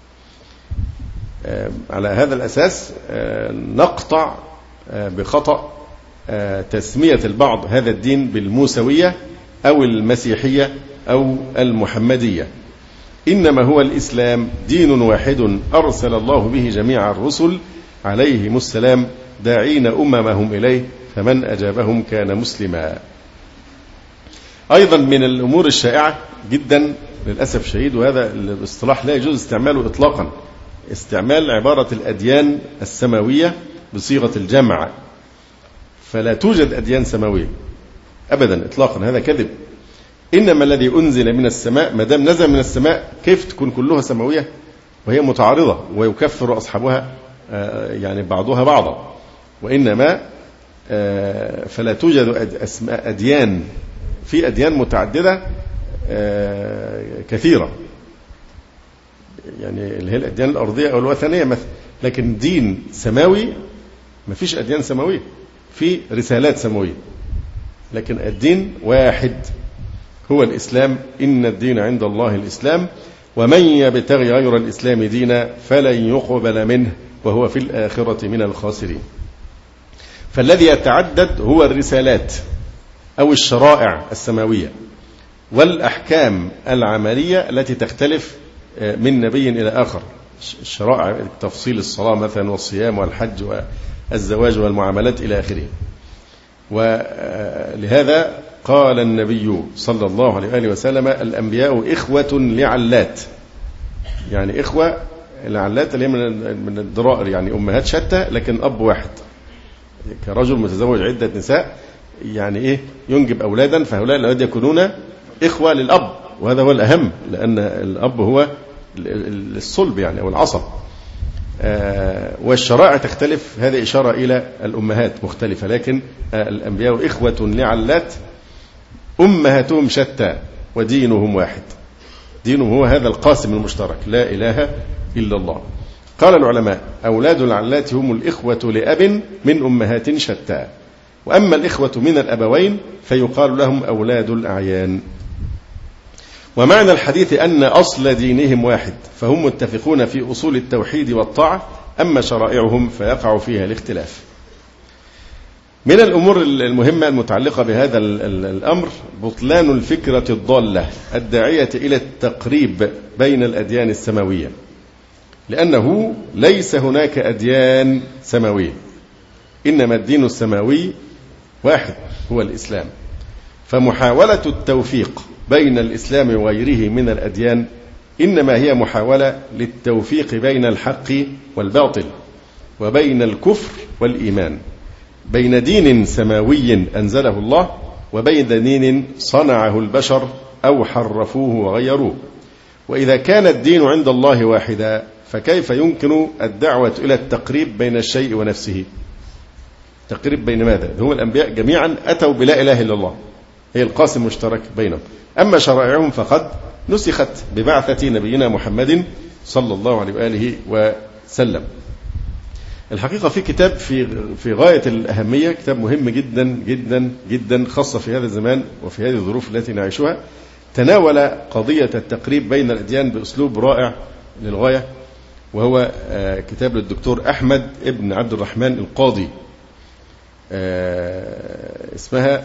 على هذا الأساس نقطع بخطأ تسمية البعض هذا الدين بالموسوية أو المسيحية أو المحمدية، إنما هو الإسلام دين واحد أرسل الله به جميع الرسل عليهم السلام داعين أممهم إليه، فمن أجابهم كان مسلما. أيضا من الأمور الشائعة جدا للأسف الشديد، وهذا الاصطلاح لا يجوز استعماله إطلاقا، استعمال عبارة الأديان السماوية بصيغة الجمع، فلا توجد أديان سماوية أبدا إطلاقا، هذا كذب. إنما الذي أنزل من السماء، ما دام نزل من السماء كيف تكون كلها سماوية وهي متعارضة ويكفر أصحابها يعني بعضها بعضا، وإنما فلا توجد أديان، في أديان متعددة كثيرة، يعني اللي هي الأديان الأرضية أو الوثنية مثلا، لكن دين سماوي ما فيش أديان سماوية، في رسالات سماوية، لكن الدين واحد هو الإسلام، إن الدين عند الله الإسلام، ومن يبتغي غير الإسلام دينا فلن يقبل منه وهو في الآخرة من الخاسرين. فالذي يتعدد هو الرسالات أو الشرائع السماوية والأحكام العملية التي تختلف من نبي إلى آخر، الشرائع تفصيل الصلاة مثلا والصيام والحج والزواج والمعاملات إلى آخره. ولهذا قال النبي صلى الله عليه وآله وسلم الأنبياء إخوة لعلات، يعني إخوة لعلات اللي من الضرائر، يعني أمهات شتى لكن أب واحد، كرجل متزوج عدة نساء يعني إيه ينجب أولادا، فهؤلاء الأولاد يكونون إخوة للأب، وهذا هو الأهم، لأن الأب هو الصلب يعني أو العصب. والشرائع تختلف، هذه إشارة إلى الأمهات مختلفة، لكن الأنبياء إخوة لعلات أمهاتهم شتى ودينهم واحد، دينهم هو هذا القاسم المشترك لا إله إلا الله. قال العلماء أولاد العلات هم الإخوة لأب من أمهات شتى، وأما الإخوة من الأبوين فيقال لهم أولاد الأعيان. ومعنى الحديث أن أصل دينهم واحد، فهم متفقون في أصول التوحيد والطاعة، أما شرائعهم فيقع فيها الاختلاف. من الأمور المهمة المتعلقة بهذا الأمر بطلان الفكرة الضالة الداعية إلى التقريب بين الأديان السماوية، لأنه ليس هناك أديان سماوية، إنما الدين السماوي واحد هو الإسلام. فمحاولة التوفيق بين الإسلام وغيره من الأديان إنما هي محاولة للتوفيق بين الحق والباطل، وبين الكفر والإيمان، بين دين سماوي أنزله الله وبين دين صنعه البشر أو حرفوه وغيروه. وإذا كان الدين عند الله واحدا فكيف يمكن الدعوة إلى التقريب بين الشيء ونفسه؟ تقريب بين ماذا؟ هم الأنبياء جميعا أتوا بلا إله إلا الله، هي القاسم المشترك بينهم. أما شرائعهم فقد نسخت ببعثة نبينا محمد صلى الله عليه وآله وسلم. الحقيقة في كتاب في غاية الأهمية، كتاب مهم جدا جدا جدا، خاصة في هذا الزمان وفي هذه الظروف التي نعيشها، تناول قضية التقريب بين الأديان بأسلوب رائع للغاية، وهو كتاب للدكتور أحمد ابن عبد الرحمن القاضي، اسمها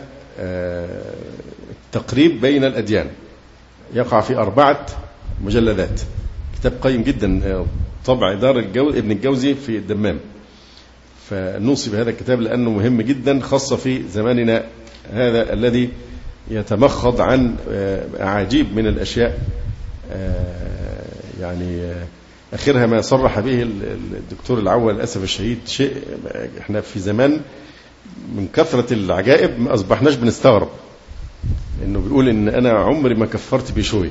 التقريب بين الأديان، يقع في 4 مجلدات، كتاب قيم جدا، طبع دار ابن الجوزي في الدمام. فنوصي بهذا الكتاب لأنه مهم جدا، خاصة في زماننا هذا الذي يتمخض عن أعاجيب من الأشياء، يعني آخرها ما صرح به الدكتور العول للأسف الشديد، شيء احنا في زمان من كثرة العجائب ما أصبحناش بنستغرب، إنه بيقول إن أنا عمري ما كفرت بشوي،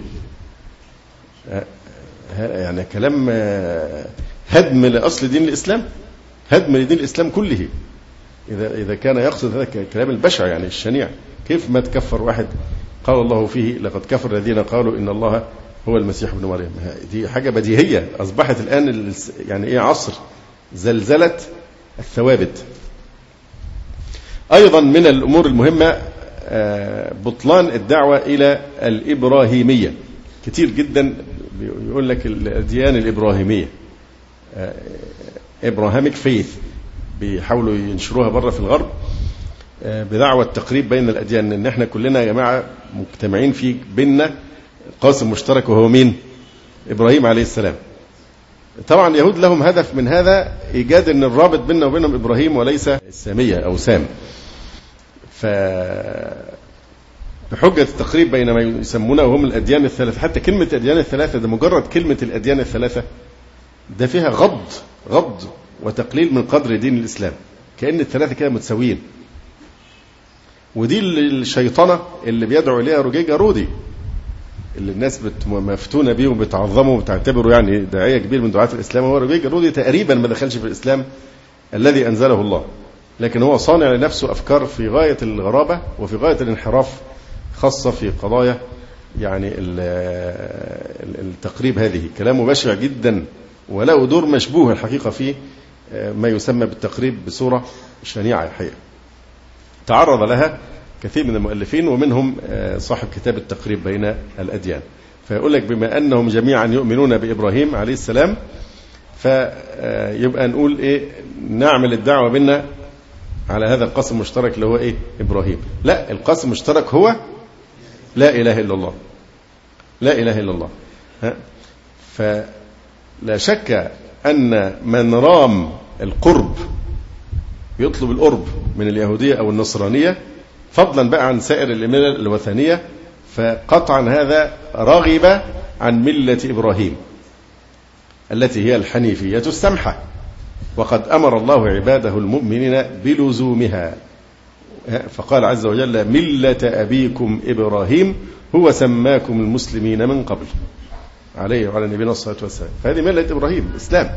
يعني كلام هدم لأصل دين الإسلام، هدم لدين الإسلام كله، إذا كان يقصد هذا الكلام البشع يعني الشنيع. كيف ما تكفر واحد قال الله فيه لقد كفر الذين قالوا إن الله هو المسيح ابن مريم؟ دي حاجة بديهية، أصبحت الآن يعني إيه عصر زلزلة الثوابت. أيضا من الأمور المهمة بطلان الدعوة إلى الإبراهيمية، كتير جدا يقول لك الأديان الإبراهيمية، Abrahamic faith، بيحاولوا ينشروها بره في الغرب بدعوة التقريب بين الأديان، إن إحنا كلنا يا جماعة مجتمعين في بيننا قاسم مشترك، وهو مين؟ إبراهيم عليه السلام. طبعا اليهود لهم هدف من هذا إيجاد أن الرابط بيننا وبينهم إبراهيم وليس السامية أو سام. بحجة التقريب بين ما يسمونه هم الأديان الثلاثة، حتى كلمة الأديان الثلاثة ده مجرد كلمة الأديان الثلاثة ده فيها غض وتقليل من قدر دين الإسلام، كأن الثلاثة كده متساويين. ودي الشيطنة اللي بيدعو إليها روجيجا رودي، اللي الناس مفتونة بيه وبتعظمه وبتعتبره يعني داعية كبير من دعاة الإسلام. هو روجيجا رودي تقريبا ما دخلش في الإسلام الذي أنزله الله، لكن هو صانع لنفسه أفكار في غاية الغرابة وفي غاية الانحراف، خاصة في قضايا يعني التقريب. هذه كلامه بشع جدا، وله دور مشبوه الحقيقة في ما يسمى بالتقريب بصورة شنيعة الحقيقة، تعرض لها كثير من المؤلفين ومنهم صاحب كتاب التقريب بين الأديان. فيقول لك بما أنهم جميعا يؤمنون بإبراهيم عليه السلام، فيبقى نقول إيه، نعمل الدعوة بيننا على هذا القاسم المشترك اللي هو إيه؟ إبراهيم. لا، القاسم المشترك هو لا إله إلا الله، لا إله إلا الله. فلا شك أن من رام القرب يطلب القرب من اليهودية أو النصرانية، فضلا بقى عن سائر الملل الوثنية، فقطعا هذا راغب عن ملة إبراهيم التي هي الحنيفية السمحة، وقد أمر الله عباده المؤمنين بلزومها، فقال عز وجل ملة أبيكم إبراهيم هو سماكم المسلمين من قبل، عليه وعلى نبينا الصلاة والسلام. فهذه ملة إبراهيم الإسلام.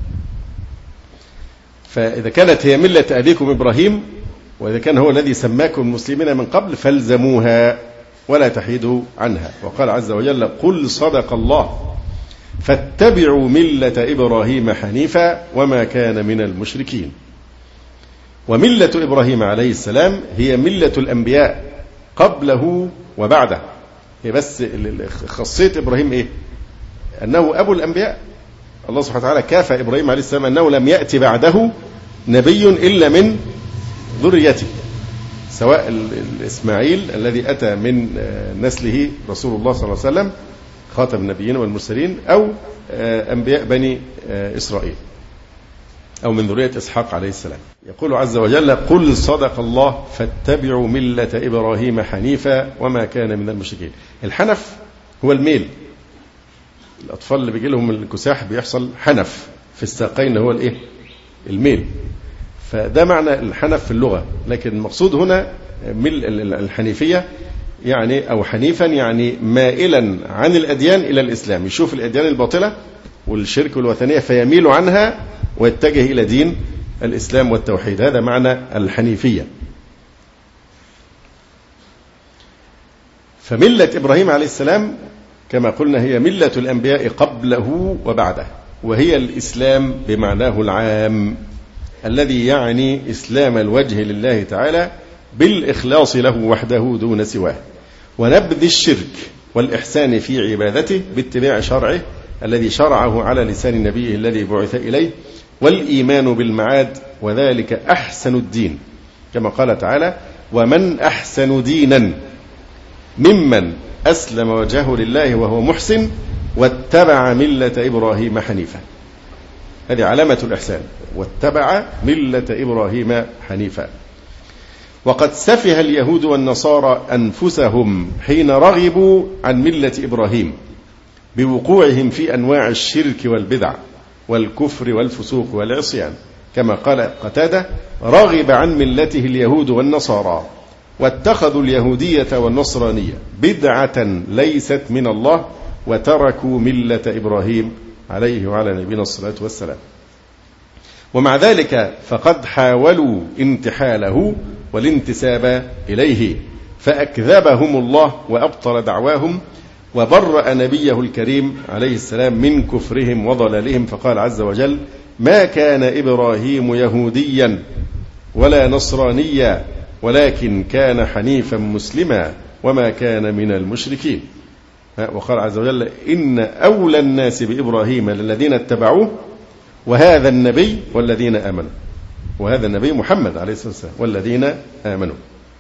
فإذا كانت هي ملة أبيكم إبراهيم، وإذا كان هو الذي سماكم المسلمين من قبل، فالزموها ولا تحيدوا عنها. وقال عز وجل قل صدق الله فاتبعوا ملة إبراهيم حنيفا وما كان من المشركين. وملة إبراهيم عليه السلام هي ملة الأنبياء قبله وبعده، هي بس خاصية إبراهيم إيه؟ أنه أبو الأنبياء. الله سبحانه وتعالى كافى إبراهيم عليه السلام أنه لم يأتي بعده نبي إلا من ذريته، سواء الإسماعيل الذي أتى من نسله رسول الله صلى الله عليه وسلم خاتم النبيين والمرسلين، أو أنبياء بني إسرائيل، أو من ذرية إسحاق عليه السلام. يقول عز وجل قل صدق الله فاتبعوا ملة إبراهيم حنيفا وما كان من المشركين. الحنف هو الميل، الأطفال اللي بيجي لهم الكساح بيحصل حنف في الساقين، هو الإيه؟ الميل. فده معنى الحنف في اللغة، لكن المقصود هنا الحنيفية يعني أو حنيفا يعني مائلا عن الأديان إلى الإسلام، يشوف الأديان الباطلة والشرك والوثنية فيميل عنها ويتجه إلى دين الإسلام والتوحيد. هذا معنى الحنيفية. فملة إبراهيم عليه السلام كما قلنا هي ملة الأنبياء قبله وبعده، وهي الإسلام بمعناه العام الذي يعني إسلام الوجه لله تعالى بالإخلاص له وحده دون سواه، ونبذ الشرك والإحسان في عبادته باتباع شرعه الذي شرعه على لسان نبيه الذي بعث إليه، والإيمان بالمعاد وذلك أحسن الدين، كما قال تعالى: ومن أحسن دينا ممن أسلم وجهه لله وهو محسن واتبع ملة إبراهيم حنيفا. هذه علامة الإحسان، واتبع ملة إبراهيم حنيفا. وقد سفه اليهود والنصارى أنفسهم حين رغبوا عن ملة إبراهيم بوقوعهم في أنواع الشرك والبدع والكفر والفسوق والعصيان، كما قال قتادة: رغب عن ملته اليهود والنصارى واتخذوا اليهودية والنصرانية بدعة ليست من الله وتركوا ملة إبراهيم عليه وعلى نبينا الصلاة والسلام. ومع ذلك فقد حاولوا انتحاله والانتساب إليه فأكذبهم الله وأبطل دعواهم وبرأ نبيه الكريم عليه السلام من كفرهم وضلالهم، فقال عز وجل: ما كان إبراهيم يهوديا ولا نصرانيا ولكن كان حنيفا مسلما وما كان من المشركين. وقال عز وجل: إن أولى الناس بإبراهيم للذين اتبعوه وهذا النبي والذين آمنوا. وهذا النبي محمد عليه الصلاة والسلام والذين آمنوا.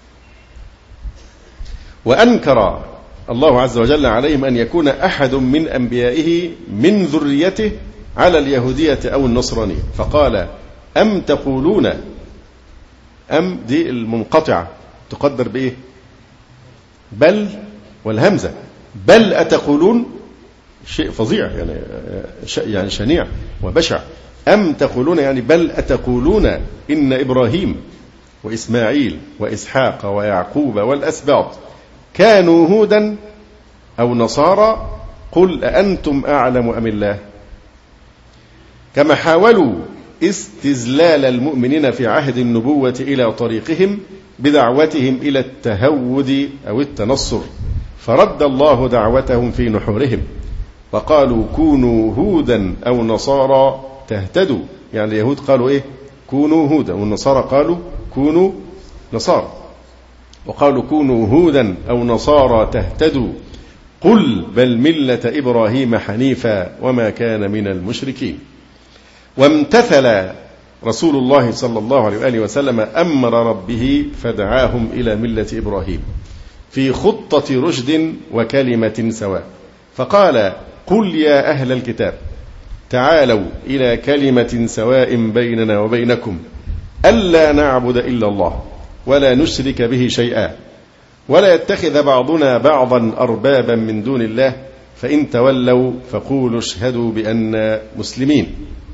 وأنكر الله عز وجل عليهم أن يكون أحد من أنبيائه من ذريته على اليهودية أو النصرانية، فقال: أم تقولون، أم دي المنقطعة تقدر بإيه؟ بل والهمزة، بل أتقولون، شيء فظيع يعني شنيع وبشع. أم تقولون يعني بل أتقولون إن إبراهيم وإسماعيل وإسحاق ويعقوب والأسباط كانوا هودا أو نصارى، قل أأنتم أعلم أم الله. كما حاولوا استزلال المؤمنين في عهد النبوة إلى طريقهم بدعوتهم إلى التهود أو التنصر، فرد الله دعوتهم في نحورهم وقالوا: كونوا هودا أو نصارى تهتدوا. يعني اليهود قالوا إيه؟ كونوا هودا، والنصارى قالوا كونوا نصارى، وقالوا: كونوا هودا أو نصارى تهتدوا، قل بل ملة إبراهيم حنيفا وما كان من المشركين. وامتثل رسول الله صلى الله عليه وآله وسلم أمر ربه فدعاهم إلى ملة إبراهيم في خطة رشد وكلمة سواء، فقال: قل يا أهل الكتاب تعالوا إلى كلمة سواء بيننا وبينكم ألا نعبد إلا الله ولا نشرك به شيئا ولا يتخذ بعضنا بعضا أربابا من دون الله فإن تولوا فقولوا اشهدوا بأننا مسلمين.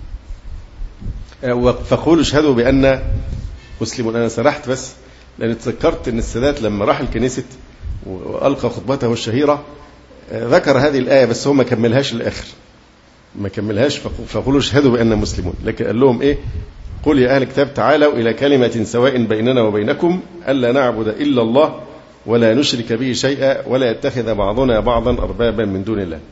فقولوا اشهدوا بأننا مسلمون. أنا سرحت بس لأن تذكرت أن السادات لما راح الكنيسة وألقى خطبته الشهيرة ذكر هذه الآية، بس هم ما كملهاش للآخر، ما كملهاش. فقولوا اشهدوا بأننا مسلمون، لكن قال لهم إيه؟ قل يا أهل الكتاب تعالوا إلى كلمة سواء بيننا وبينكم ألا نعبد إلا الله ولا نشرك به شيئا ولا يتخذ بعضنا بعضا أربابا من دون الله.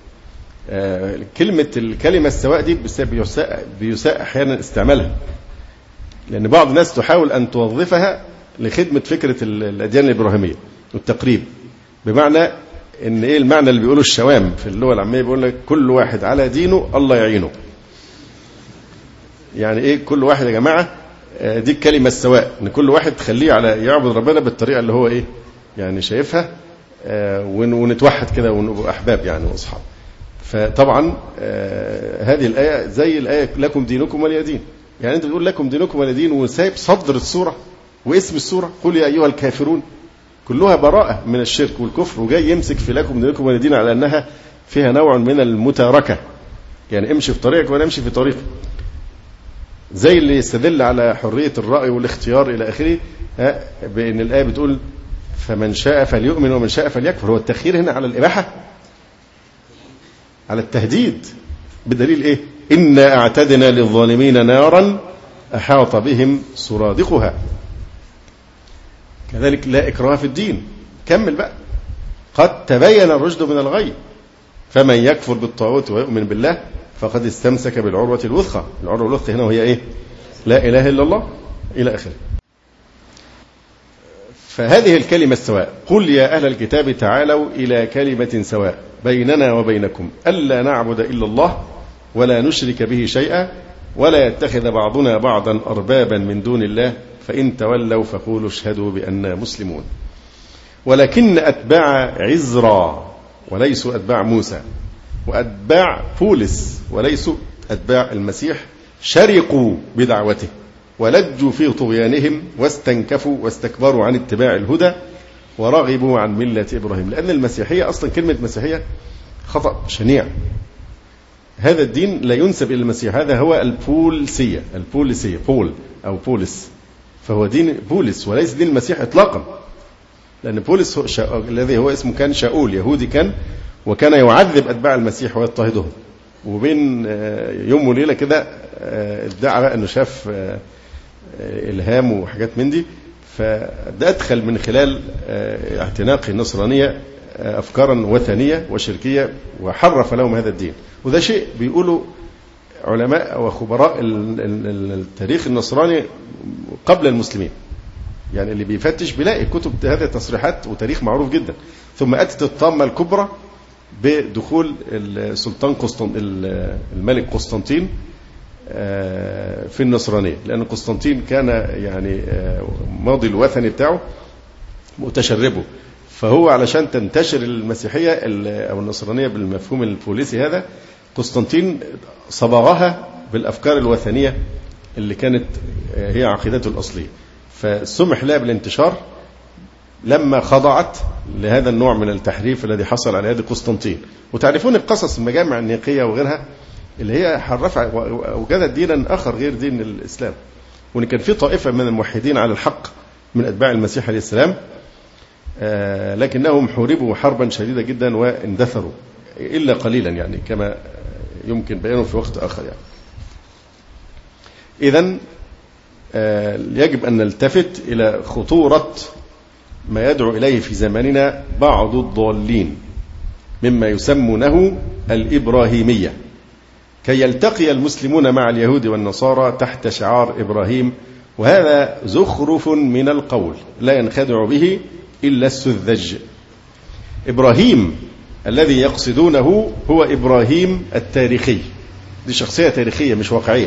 الكلمة السواء دي بيساء أحيانا استعمالها، لأن بعض الناس تحاول أن توظفها لخدمة فكرة الأديان الإبراهيمية والتقريب، بمعنى إن إيه المعنى اللي بيقوله الشوام في اللغة العامية، بيقول لك كل واحد على دينه الله يعينه. يعني إيه كل واحد يا جماعة؟ دي الكلمة السواء، إن كل واحد تخليه على يعبد ربنا بالطريقة اللي هو إيه يعني شايفها، ونتوحد كده ونبقى أحباب يعني وأصحاب. فطبعا هذه الآية زي الآية لكم دينكم ولي دين. يعني أنت بتقول لكم دينكم ولي دين وسايب صدر السورة واسم السورة قل يا أيها الكافرون، كلها براءة من الشرك والكفر، وجاي يمسك في لكم دينكم ولي دين على أنها فيها نوع من المتاركة، يعني امشي في طريقك وأنا امشي في طريقي، زي اللي يستدل على حرية الرأي والاختيار إلى آخره بأن الآية بتقول فمن شاء فليؤمن ومن شاء فليكفر. هو التخيير هنا على الإباحة، على التهديد بدليل إيه؟ إنا أعتدنا للظالمين نارا أحاط بهم سرادقها. كذلك لا إكراه في الدين. كمل بقى، قد تبين الرشد من الغي، فمن يكفر بالطاغوت ويؤمن بالله فقد استمسك بالعروة الوثقى. العروة الوثقى هنا وهي إيه؟ لا إله إلا الله إلى آخره. فهذه الكلمة السواء، قل يا أهل الكتاب تعالوا إلى كلمة سواء بيننا وبينكم ألا نعبد إلا الله ولا نشرك به شيئا ولا يتخذ بعضنا بعضا أربابا من دون الله فإن تولوا فقولوا اشهدوا بأننا مسلمون. ولكن أتباع عزرا وليسوا أتباع موسى وأتباع بولس وليسوا أتباع المسيح شرقوا بدعوته ولجوا في طغيانهم واستنكفوا واستكبروا عن اتباع الهدى ورغبوا عن ملة إبراهيم. لأن المسيحية أصلا كلمة مسيحية خطأ شنيع. هذا الدين لا ينسب إلى المسيح، هذا هو البولسية بول أو بولس، فهو دين بولس وليس دين المسيح إطلاقا. لأن بولس الذي هو اسمه كان شاول يهودي كان، وكان يعذب أتباع المسيح ويضطهدهم، وبين يوم وليلة كده ادعى أنه شاف إلهام وحاجات من دي، فده أدخل من خلال اعتناق النصرانية أفكارا وثنية وشركية وحرف لهم هذا الدين. وده شيء بيقولوا علماء وخبراء التاريخ النصراني قبل المسلمين، يعني اللي بيفتش بيلاقي كتب هذه التصريحات وتاريخ معروف جدا. ثم أتت الطامة الكبرى بدخول السلطان الملك قسطنطين في النصرانية، لأن قسطنطين كان يعني ماضي الوثني بتاعه متشربه، فهو علشان تنتشر المسيحية أو النصرانية بالمفهوم البوليسي هذا، قسطنطين صبغها بالأفكار الوثنية اللي كانت هي عقيدته الأصلية، فسمح لها بالانتشار لما خضعت لهذا النوع من التحريف الذي حصل على يد قسطنطين. وتعرفون القصص المجامع النيقية وغيرها اللي هي حرفت وجدت دينا آخر غير دين الإسلام، وإن كان في طائفة من الموحدين على الحق من أتباع المسيح عليه السلام، لكنهم حوربوا حربا شديدة جدا واندثروا إلا قليلا، يعني كما يمكن بيانه في وقت آخر. يعني إذن يجب أن نلتفت إلى خطورة ما يدعو إليه في زماننا بعض الضالين مما يسمونه الإبراهيمية، كي يلتقي المسلمون مع اليهود والنصارى تحت شعار إبراهيم، وهذا زخرف من القول لا ينخدع به إلا السذج. إبراهيم الذي يقصدونه هو إبراهيم التاريخي، دي شخصية تاريخية مش واقعية.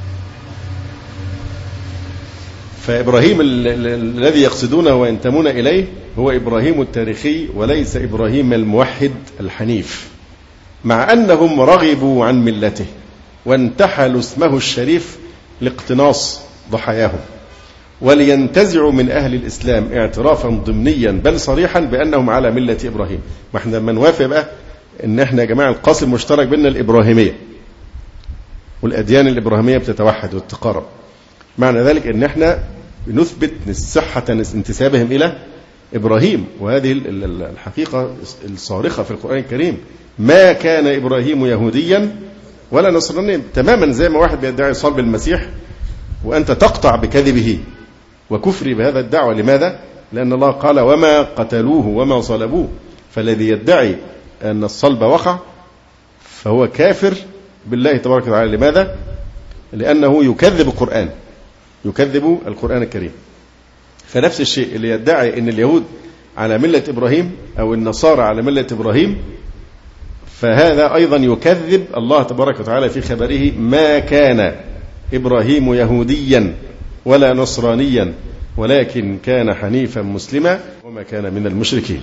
فإبراهيم الذي يقصدونه وينتمون إليه هو إبراهيم التاريخي وليس إبراهيم الموحد الحنيف، مع أنهم رغبوا عن ملته وانتحلوا اسمه الشريف لاقتناص ضحاياهم ولينتزعوا من أهل الإسلام اعترافا ضمنيا بل صريحا بأنهم على ملة إبراهيم. ما احنا لما نوافق بقى إن احنا يا جماعة القاسم مشترك بيننا الإبراهيمية، والأديان الإبراهيمية بتتوحد وتتقارب، معنى ذلك إن احنا نثبت صحة انتسابهم إلى إبراهيم. وهذه الحقيقة الصارخة في القرآن الكريم، ما كان إبراهيم يهوديا ولا نصرانيا، تماما زي ما واحد بيدعي صلب المسيح وأنت تقطع بكذبه وكفري بهذا الدعوة. لماذا؟ لأن الله قال وما قتلوه وما صلبوه، فالذي يدعي أن الصلب وقع فهو كافر بالله تبارك وتعالى. لماذا؟ لأنه يكذب القرآن، يكذب القرآن الكريم. فنفس الشيء اللي يدعي أن اليهود على ملة إبراهيم أو النصارى على ملة إبراهيم، فهذا أيضا يكذب الله تبارك وتعالى في خبره ما كان إبراهيم يهوديا ولا نصرانيا ولكن كان حنيفا مسلما وما كان من المشركين.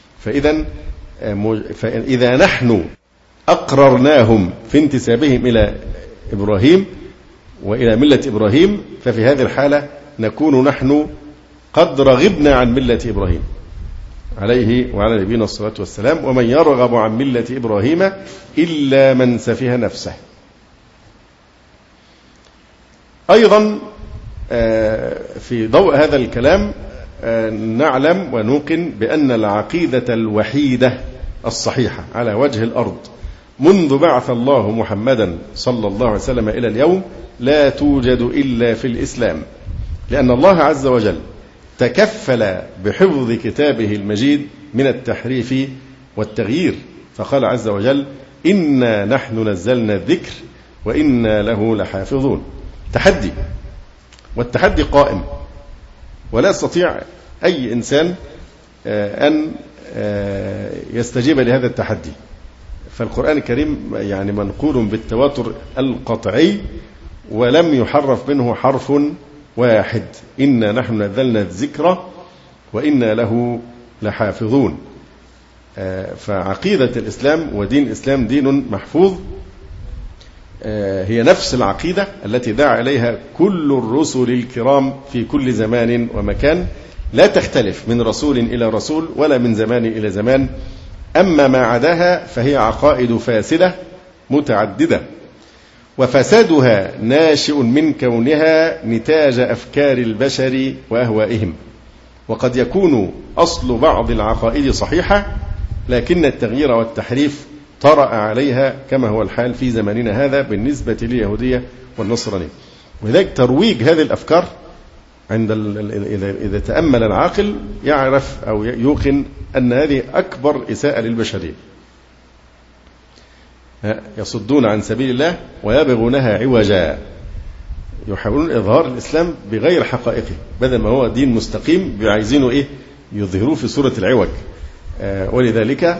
فإذا نحن أقررناهم في انتسابهم إلى إبراهيم وإلى ملة إبراهيم، ففي هذه الحالة نكون نحن قد رغبنا عن ملة إبراهيم عليه وعلى نبينا الصلاة والسلام. ومن يرغب عن ملة إبراهيم إلا من سفه نفسه. أيضا في ضوء هذا الكلام نعلم ونوقن بأن العقيدة الوحيدة الصحيحة على وجه الأرض منذ بعث الله محمدا صلى الله عليه وسلم إلى اليوم لا توجد إلا في الإسلام، لأن الله عز وجل تكفل بحفظ كتابه المجيد من التحريف والتغيير، فقال عز وجل إنا نحن نزلنا الذكر وإنا له لحافظون. تحدي، والتحدي قائم، ولا يستطيع أي إنسان أن يستجيب لهذا التحدي. فالقرآن الكريم يعني منقول بالتواتر القطعي ولم يحرف منه حرف واحد. إنا نحن نزلنا الذكر وإنا له لحافظون. فعقيدة الإسلام ودين الإسلام دين محفوظ، هي نفس العقيدة التي دعا إليها كل الرسل الكرام في كل زمان ومكان، لا تختلف من رسول إلى رسول ولا من زمان إلى زمان. أما ما عداها فهي عقائد فاسدة متعددة، وفسادها ناشئ من كونها نتاج أفكار البشر وأهوائهم. وقد يكون أصل بعض العقائد صحيحة، لكن التغيير والتحريف طرأ عليها كما هو الحال في زماننا هذا بالنسبة لليهودية والنصرانية. ولذلك ترويج هذه الأفكار عند إذا تأمل العاقل يعرف أو يوقن أن هذه أكبر إساءة للبشرية. يصدون عن سبيل الله ويبغونها عوجا، يحاولون إظهار الإسلام بغير حقائقه، بدل ما هو دين مستقيم عايزينه يظهروه في صورة العوج. ولذلك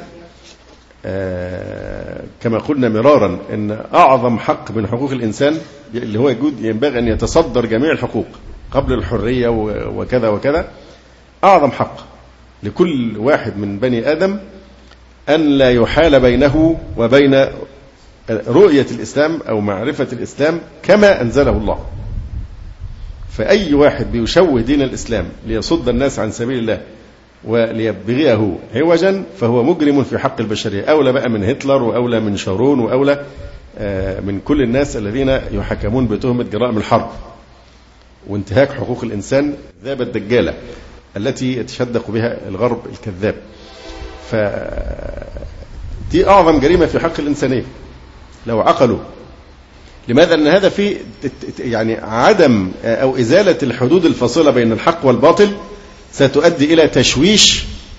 كما قلنا مرارا أن أعظم حق من حقوق الإنسان اللي هو ينبغي أن يتصدر جميع الحقوق قبل الحرية وكذا وكذا، أعظم حق لكل واحد من بني آدم أن لا يحال بينه وبين رؤية الإسلام أو معرفة الإسلام كما أنزله الله. فأي واحد بيشوه دين الإسلام ليصد الناس عن سبيل الله وليبغيه عوجا فهو مجرم في حق البشرية، أولى بقى من هتلر وأولى من شارون وأولى من كل الناس الذين يحكمون بتهمة جرائم الحرب وانتهاك حقوق الإنسان، ذاب الدجالة التي يتشدق بها الغرب الكذاب. فدي أعظم جريمة في حق الإنسانية لو عقلوا. لماذا؟ أن هذا في يعني عدم أو إزالة الحدود الفاصلة بين الحق والباطل ستؤدي إلى تشويش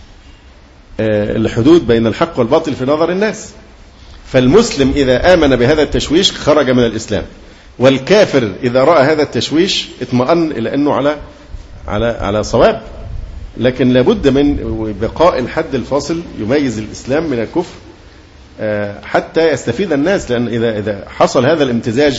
الحدود بين الحق والباطل في نظر الناس. فالمسلم إذا آمن بهذا التشويش خرج من الإسلام، والكافر إذا رأى هذا التشويش اطمأن إلى أنه على صواب. لكن لابد من بقاء الحد الفاصل يميز الإسلام من الكفر حتى يستفيد الناس. لأن إذا حصل هذا الامتزاج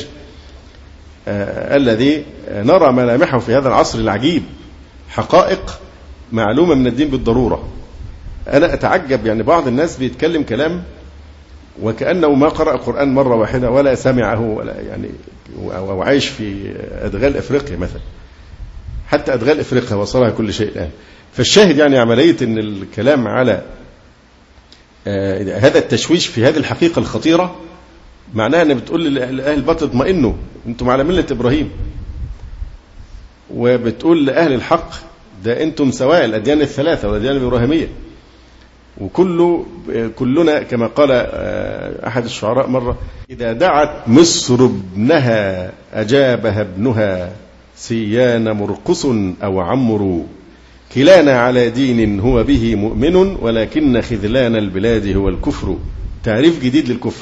الذي نرى ملامحه في هذا العصر العجيب، حقائق معلومة من الدين بالضرورة. أنا أتعجب يعني بعض الناس بيتكلم كلام وكأنه ما قرأ القرآن مرة واحدة ولا سمعه ولا يعني أو عايش في أدغال إفريقيا مثلا. حتى أدغال إفريقيا وصلها كل شيء الآن. فالشاهد يعني عملية أن الكلام على هذا التشويش في هذه الحقيقة الخطيرة معناها أن بتقول لأهل الباطل اطمئنوا أنتم على ملة إبراهيم، وبتقول لأهل الحق ده أنتم سواء الأديان الثلاثة والأديان الإبراهيمية. كلنا كما قال أحد الشعراء مرة: إذا دعت مصر ابنها أجابها ابنها، سيان مرقص أو عمرو، كلانا على دين هو به مؤمن، ولكن خذلان البلاد هو الكفر. تعريف جديد للكفر.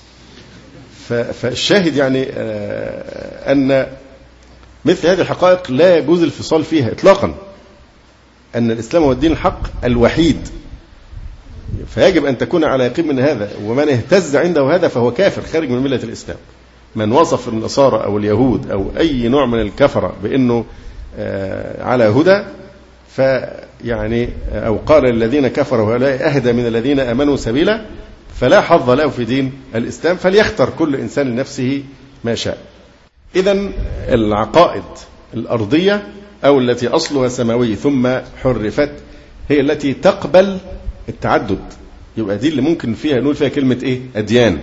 فالشاهد يعني أن مثل هذه الحقائق لا يجوز الفصال فيها إطلاقا، أن الإسلام هو الدين الحق الوحيد، فيجب أن تكون على يقين من هذا. ومن اهتز عنده هذا فهو كافر خارج من ملة الإسلام. من وصف النصارى أو اليهود أو أي نوع من الكفرة بأنه على هدى فيعني أو قال الذين كفروا هؤلاء أهدى من الذين آمنوا سبيلا، فلا حظ له في دين الإسلام، فليختر كل إنسان لنفسه ما شاء. إذن العقائد الأرضية أو التي أصلها سماوي ثم حرفت هي التي تقبل التعدد. يبقى دي اللي ممكن فيها نقول فيها كلمة أديان.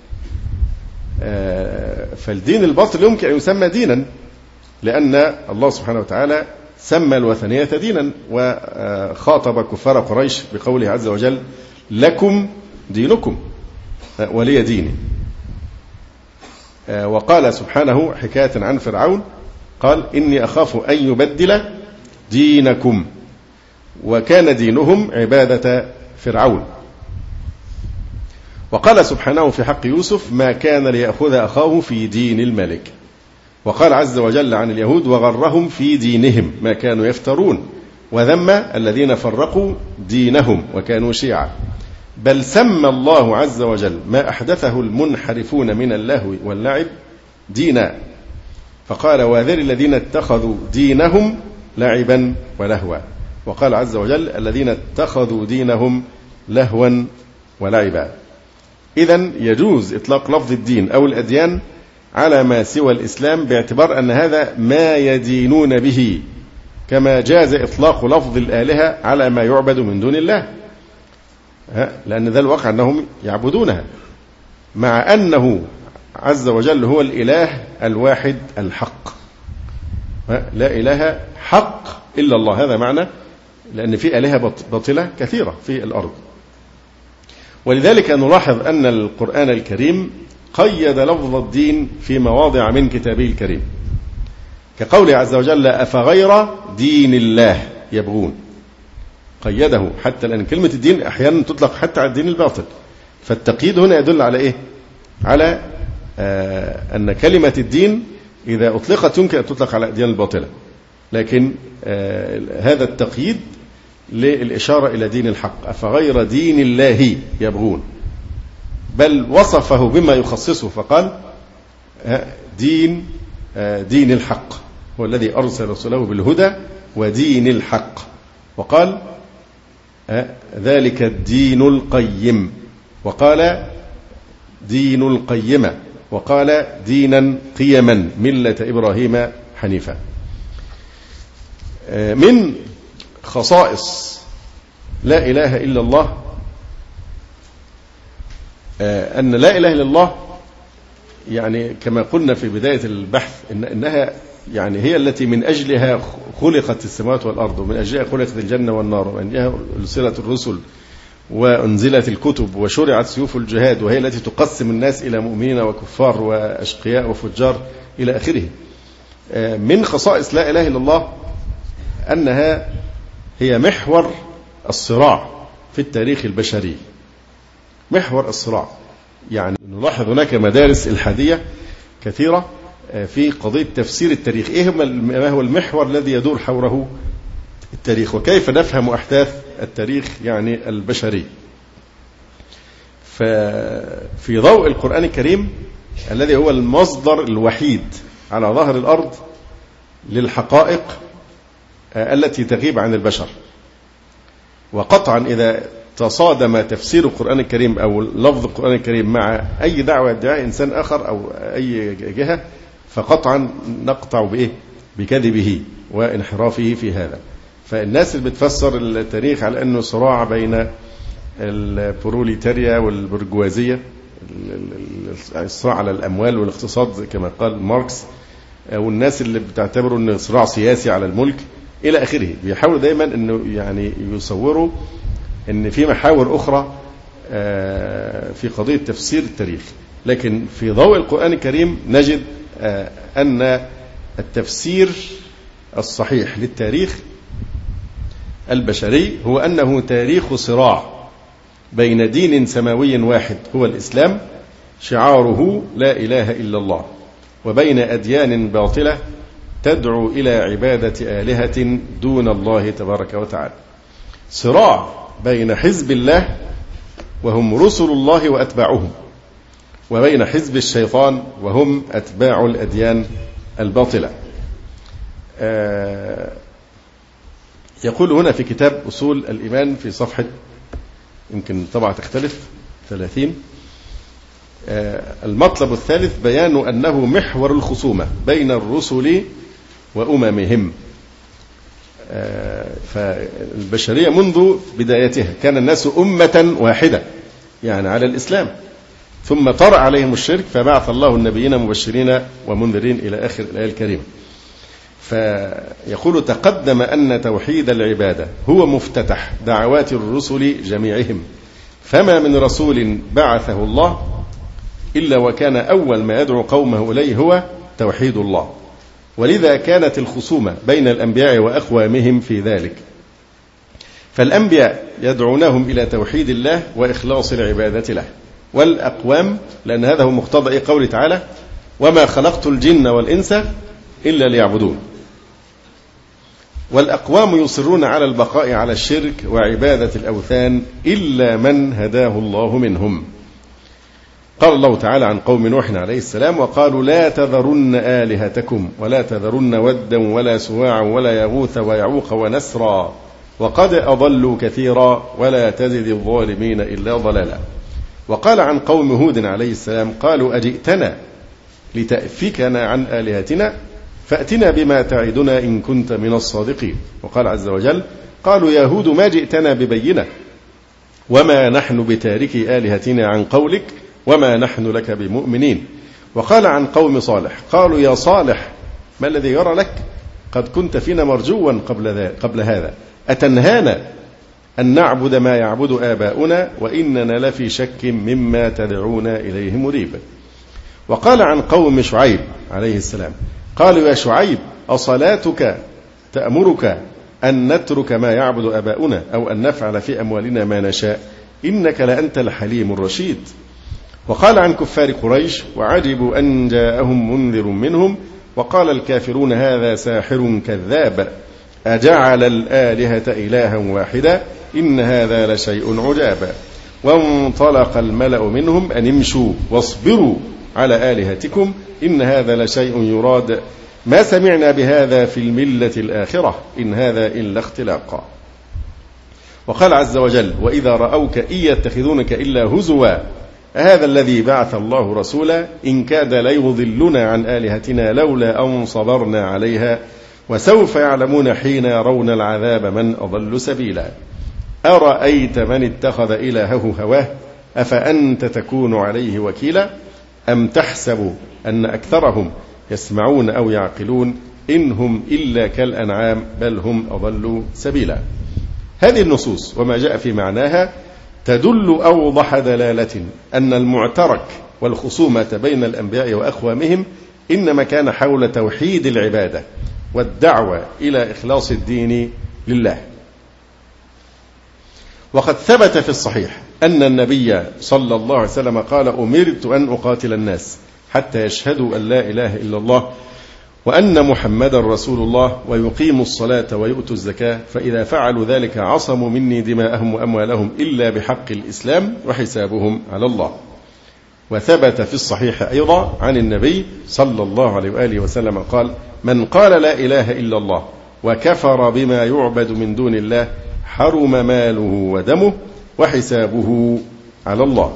فالدين الباطل يمكن أن يسمى دينا، لأن الله سبحانه وتعالى سمى الوثنية دينا، وخاطب كفار قريش بقوله عز وجل: لكم دينكم. ولي ديني. وقال سبحانه حكاية عن فرعون قال إني أخاف أن يبدل دينكم، وكان دينهم عبادة فرعون. وقال سبحانه في حق يوسف ما كان ليأخذ أخاه في دين الملك. وقال عز وجل عن اليهود وغرهم في دينهم ما كانوا يفترون، وذم الذين فرقوا دينهم وكانوا شيعا. بل سمى الله عز وجل ما أحدثه المنحرفون من اللهو واللعب دينا، فقال وذر الذين اتخذوا دينهم لعبا ولهوا. وقال عز وجل الذين اتخذوا دينهم لهوا ولعبا. إذن يجوز إطلاق لفظ الدين أو الأديان على ما سوى الإسلام باعتبار أن هذا ما يدينون به، كما جاز إطلاق لفظ الآلهة على ما يعبد من دون الله، لأن ذا الواقع أنهم يعبدونها، مع أنه عز وجل هو الإله الواحد الحق، لا إله حق إلا الله. هذا معنى، لأن في آلهة باطلة كثيرة في الأرض. ولذلك نلاحظ أن القرآن الكريم قيد لفظ الدين في مواضع من كتابه الكريم، كقوله عز وجل أفغير دين الله يبغون، قيده حتى لأن كلمة الدين أحيانا تطلق حتى على الدين الباطل، فالتقييد هنا يدل على إيه؟ على أن كلمة الدين إذا أطلقت يمكن أن تطلق على الأديان الباطلة، لكن هذا التقييد للإشارة إلى دين الحق. أفغير دين الله يبغون، بل وصفه بما يخصصه فقال دين الحق هو الذي أرسل رسوله بالهدى ودين الحق، وقال ذلك الدين القيم، وقال دين القيمة، وقال دينا قيما ملة إبراهيم حنيفا. من خصائص لا إله إلا الله أن لا إله إلا الله يعني كما قلنا في بداية البحث إنها يعني هي التي من أجلها خلقت السماوات والأرض، ومن أجلها خلقت الجنة والنار، ومن أجلها أرسلت الرسل وأنزلت الكتب وشرعت سيوف الجهاد، وهي التي تقسم الناس إلى مؤمنين وكفار وأشقياء وفجار إلى آخره. من خصائص لا إله إلا الله أنها هي محور الصراع في التاريخ البشري، محور الصراع. يعني نلاحظ هناك مدارس إلحادية كثيرة في قضية تفسير التاريخ، ما هو المحور الذي يدور حوله التاريخ، وكيف نفهم أحداث التاريخ يعني البشري. ففي ضوء القرآن الكريم الذي هو المصدر الوحيد على ظهر الأرض للحقائق التي تغيب عن البشر، وقطعا إذا تصادم تفسير القرآن الكريم أو لفظ القرآن الكريم مع أي دعوة يدعيها إنسان آخر أو أي جهة، فقطعا نقطع بإيه؟ بكذبه وانحرافه في هذا. فالناس اللي بتفسر التاريخ على أنه صراع بين البروليتاريا والبرجوازية، الصراع على الأموال والاقتصاد كما قال ماركس، والناس اللي بتعتبروا أنه صراع سياسي على الملك إلى آخره، بيحاولوا دايما أنه يعني يصوروا أن في محاور أخرى في قضية تفسير التاريخ. لكن في ضوء القرآن الكريم نجد أن التفسير الصحيح للتاريخ البشري هو أنه تاريخ صراع بين دين سماوي واحد هو الإسلام شعاره لا إله إلا الله، وبين أديان باطلة تدعو إلى عبادة آلهة دون الله تبارك وتعالى. صراع بين حزب الله وهم رسل الله وأتباعهم، وبين حزب الشيطان وهم أتباع الأديان الباطلة. يقول هنا في كتاب أصول الإيمان في صفحة يمكن طبعا تختلف 30 المطلب الثالث بيان أنه محور الخصومة بين الرسل وأممهم. فالبشرية منذ بدايتها كان الناس أمة واحدة يعني على الإسلام، ثم طرأ عليهم الشرك فبعث الله النبيين مبشرين ومنذرين إلى آخر الآية الكريمة. فيقول تقدم أن توحيد العبادة هو مفتتح دعوات الرسل جميعهم، فما من رسول بعثه الله إلا وكان أول ما يدعو قومه إليه هو توحيد الله، ولذا كانت الخصومة بين الأنبياء وأقوامهم في ذلك. فالأنبياء يدعونهم إلى توحيد الله وإخلاص العبادة له، والأقوام لأن هذا هو مقتضى قوله تعالى: وما خلقت الجن والإنس إلا ليعبدون. والأقوام يصرون على البقاء على الشرك وعبادة الأوثان إلا من هداه الله منهم. قال الله تعالى عن قوم نوح عليه السلام: وقالوا لا تذرن آلهتكم ولا تذرن ودا ولا سواعا ولا يغوث ويعوق ونسرا وقد أضلوا كثيرا ولا تزد الظالمين إلا ضلالا. وقال عن قوم هود عليه السلام: قالوا أجئتنا لتأفكنا عن آلهتنا فأتنا بما تعدنا إن كنت من الصادقين. وقال عز وجل: قالوا يا هود ما جئتنا ببينة وما نحن بتاركي آلهتنا عن قولك وما نحن لك بمؤمنين. وقال عن قوم صالح: قالوا يا صالح ما الذي يرى لك قد كنت فينا مرجوا قبل هذا أتنهانا أن نعبد ما يعبد آباؤنا وإننا لفي شك مما تدعونا إليه مريب. وقال عن قوم شعيب عليه السلام: قالوا يا شعيب أصلاتك تأمرك أن نترك ما يعبد آباؤنا أو أن نفعل في أموالنا ما نشاء إنك لأنت الحليم الرشيد. وقال عن كفار قريش: وعجبوا أن جاءهم منذر منهم وقال الكافرون هذا ساحر كذاب أجعل الآلهة إلها واحدا إن هذا لشيء عجاب. وانطلق الملأ منهم أن امشوا واصبروا على آلهتكم إن هذا لشيء يراد ما سمعنا بهذا في الملة الآخرة إن هذا إلا اختلاقا. وقال عز وجل: وإذا رأوك إن يتخذونك إلا هزوا هذا الذي بعث الله رسولا إن كاد ليضلنا عن آلهتنا لولا أن صبرنا عليها وسوف يعلمون حين يرون العذاب من أضل سبيلا. أرأيت من اتخذ إلهه هواه أفأنت تكون عليه وكيلا أم تحسب أن أكثرهم يسمعون أو يعقلون إن هم إلا كالأنعام بل هم أضل سبيلا. هذه النصوص وما جاء في معناها تدل أوضح دلالة أن المعترك والخصومة بين الأنبياء وأقوامهم إنما كان حول توحيد العبادة والدعوة إلى إخلاص الدين لله. وقد ثبت في الصحيح أن النبي صلى الله عليه وسلم قال: أمرت أن أقاتل الناس حتى يشهدوا أن لا إله إلا الله وأن محمدا رسول الله ويقيموا الصلاة ويؤتوا الزكاة فإذا فعلوا ذلك عصموا مني دماءهم وأموالهم إلا بحق الإسلام وحسابهم على الله. وثبت في الصحيح أيضا عن النبي صلى الله عليه وآله وسلم قال: من قال لا إله إلا الله وكفر بما يعبد من دون الله حرم ماله ودمه وحسابه على الله.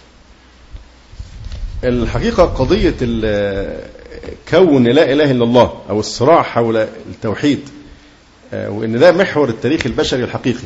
الحقيقة قضية كون لا إله إلا الله أو الصراع حول التوحيد وإن ده محور التاريخ البشري الحقيقي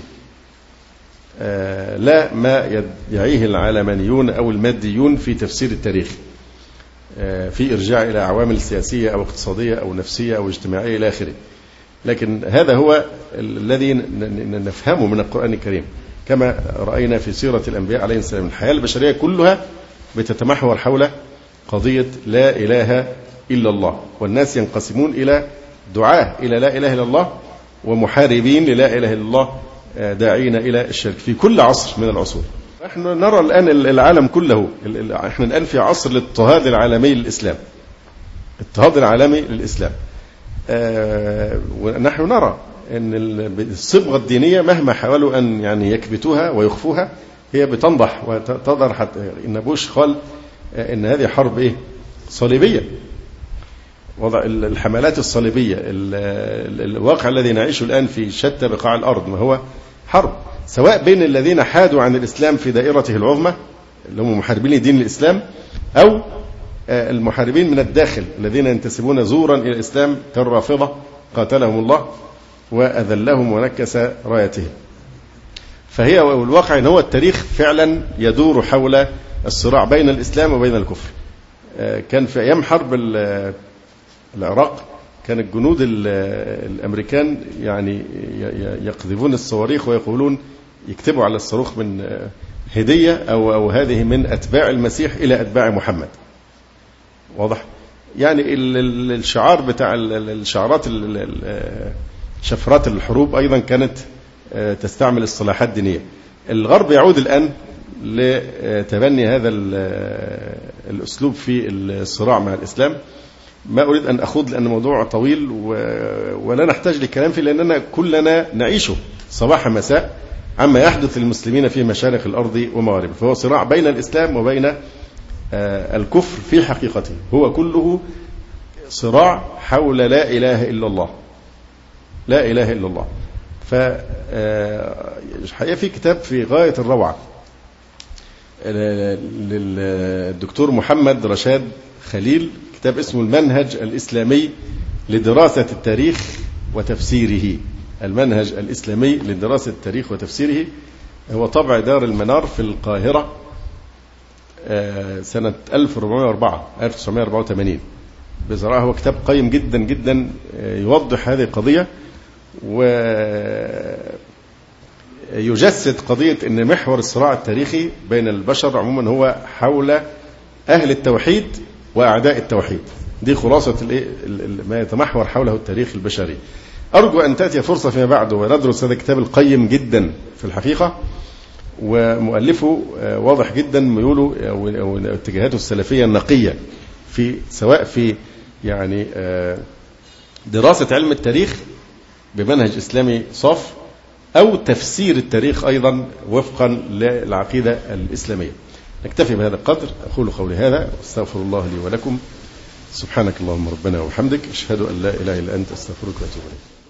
لا ما يدعيه العلمانيون أو الماديون في تفسير التاريخ في إرجاع إلى عوامل سياسية أو اقتصادية أو نفسية أو اجتماعية إلى آخره. لكن هذا هو الذي نفهمه من القرآن الكريم كما رأينا في سيرة الأنبياء عليه السلام. الحياة البشرية كلها بتتمحور حول قضية لا إله إلا الله، والناس ينقسمون إلى دعاة إلى لا إله إلا الله ومحاربين للا إله إلا الله داعين إلى الشرك في كل عصر من العصور. نحن نرى الآن العالم كله، نحن الآن في عصر الاضطهاد العالمي للإسلام، الاضطهاد العالمي للإسلام. ونحن نرى أن الصبغة الدينية مهما حاولوا أن يعني يكبتوها ويخفوها هي بتنضح وتظهر. حتى إن بوش قال إن هذه حرب صليبية، وضع الحملات الصليبية، الواقع الذي نعيشه الآن في شتى بقاع الأرض ما هو حرب، سواء بين الذين حادوا عن الإسلام في دائرته العظمى اللي هم محاربين دين الإسلام أو المحاربين من الداخل الذين ينتسبون زورا إلى الإسلام كالرافضة قاتلهم الله وأذلهم ونكس رايتهم. فهي الواقع إن هو التاريخ فعلا يدور حول الصراع بين الإسلام وبين الكفر. كان في أيام حرب العراق كان الجنود الأمريكان يعني يقذفون الصواريخ ويقولون، يكتبوا على الصاروخ من هدية أو هذه من أتباع المسيح إلى أتباع محمد. واضح؟ يعني الشعار بتاع الشعارات شفرات الحروب أيضا كانت تستعمل اصطلاحات دينية. الغرب يعود الآن لتبني هذا الأسلوب في الصراع مع الإسلام. ما أريد أن أخوض لأن الموضوع طويل ولا نحتاج للكلام فيه، لأننا كلنا نعيشه صباح مساء عما يحدث للمسلمين في مشارق الأرض ومغاربها. فهو صراع بين الإسلام وبين الكفر في حقيقته، هو كله صراع حول لا إله إلا الله، لا إله إلا الله. فالحقيقة في كتاب في غاية الروعة للدكتور محمد رشاد خليل، كتاب اسمه المنهج الإسلامي لدراسة التاريخ وتفسيره. المنهج الإسلامي لدراسة التاريخ وتفسيره، هو طبع دار المنار في القاهرة سنة 1984. بصراحة هو كتاب قيم جدا جدا، يوضح هذه القضية ويجسد قضية أن محور الصراع التاريخي بين البشر عموما هو حول أهل التوحيد وأعداء التوحيد. دي خلاصة ما يتمحور حوله التاريخ البشري. أرجو أن تأتي فرصة فيما بعد وندرس هذا الكتاب القيم جدا في الحقيقة، ومؤلفه واضح جدا ميوله أو اتجاهاته السلفية النقية في سواء في يعني دراسة علم التاريخ بمنهج إسلامي صاف أو تفسير التاريخ أيضا وفقا للعقيدة الإسلامية. نكتفي بهذا القدر. أقول قولي هذا واستغفر الله لي ولكم. سبحانك اللهم ربنا وبحمدك، أشهد أن لا إله إلا أنت، أستغفرك وأتوب إليك.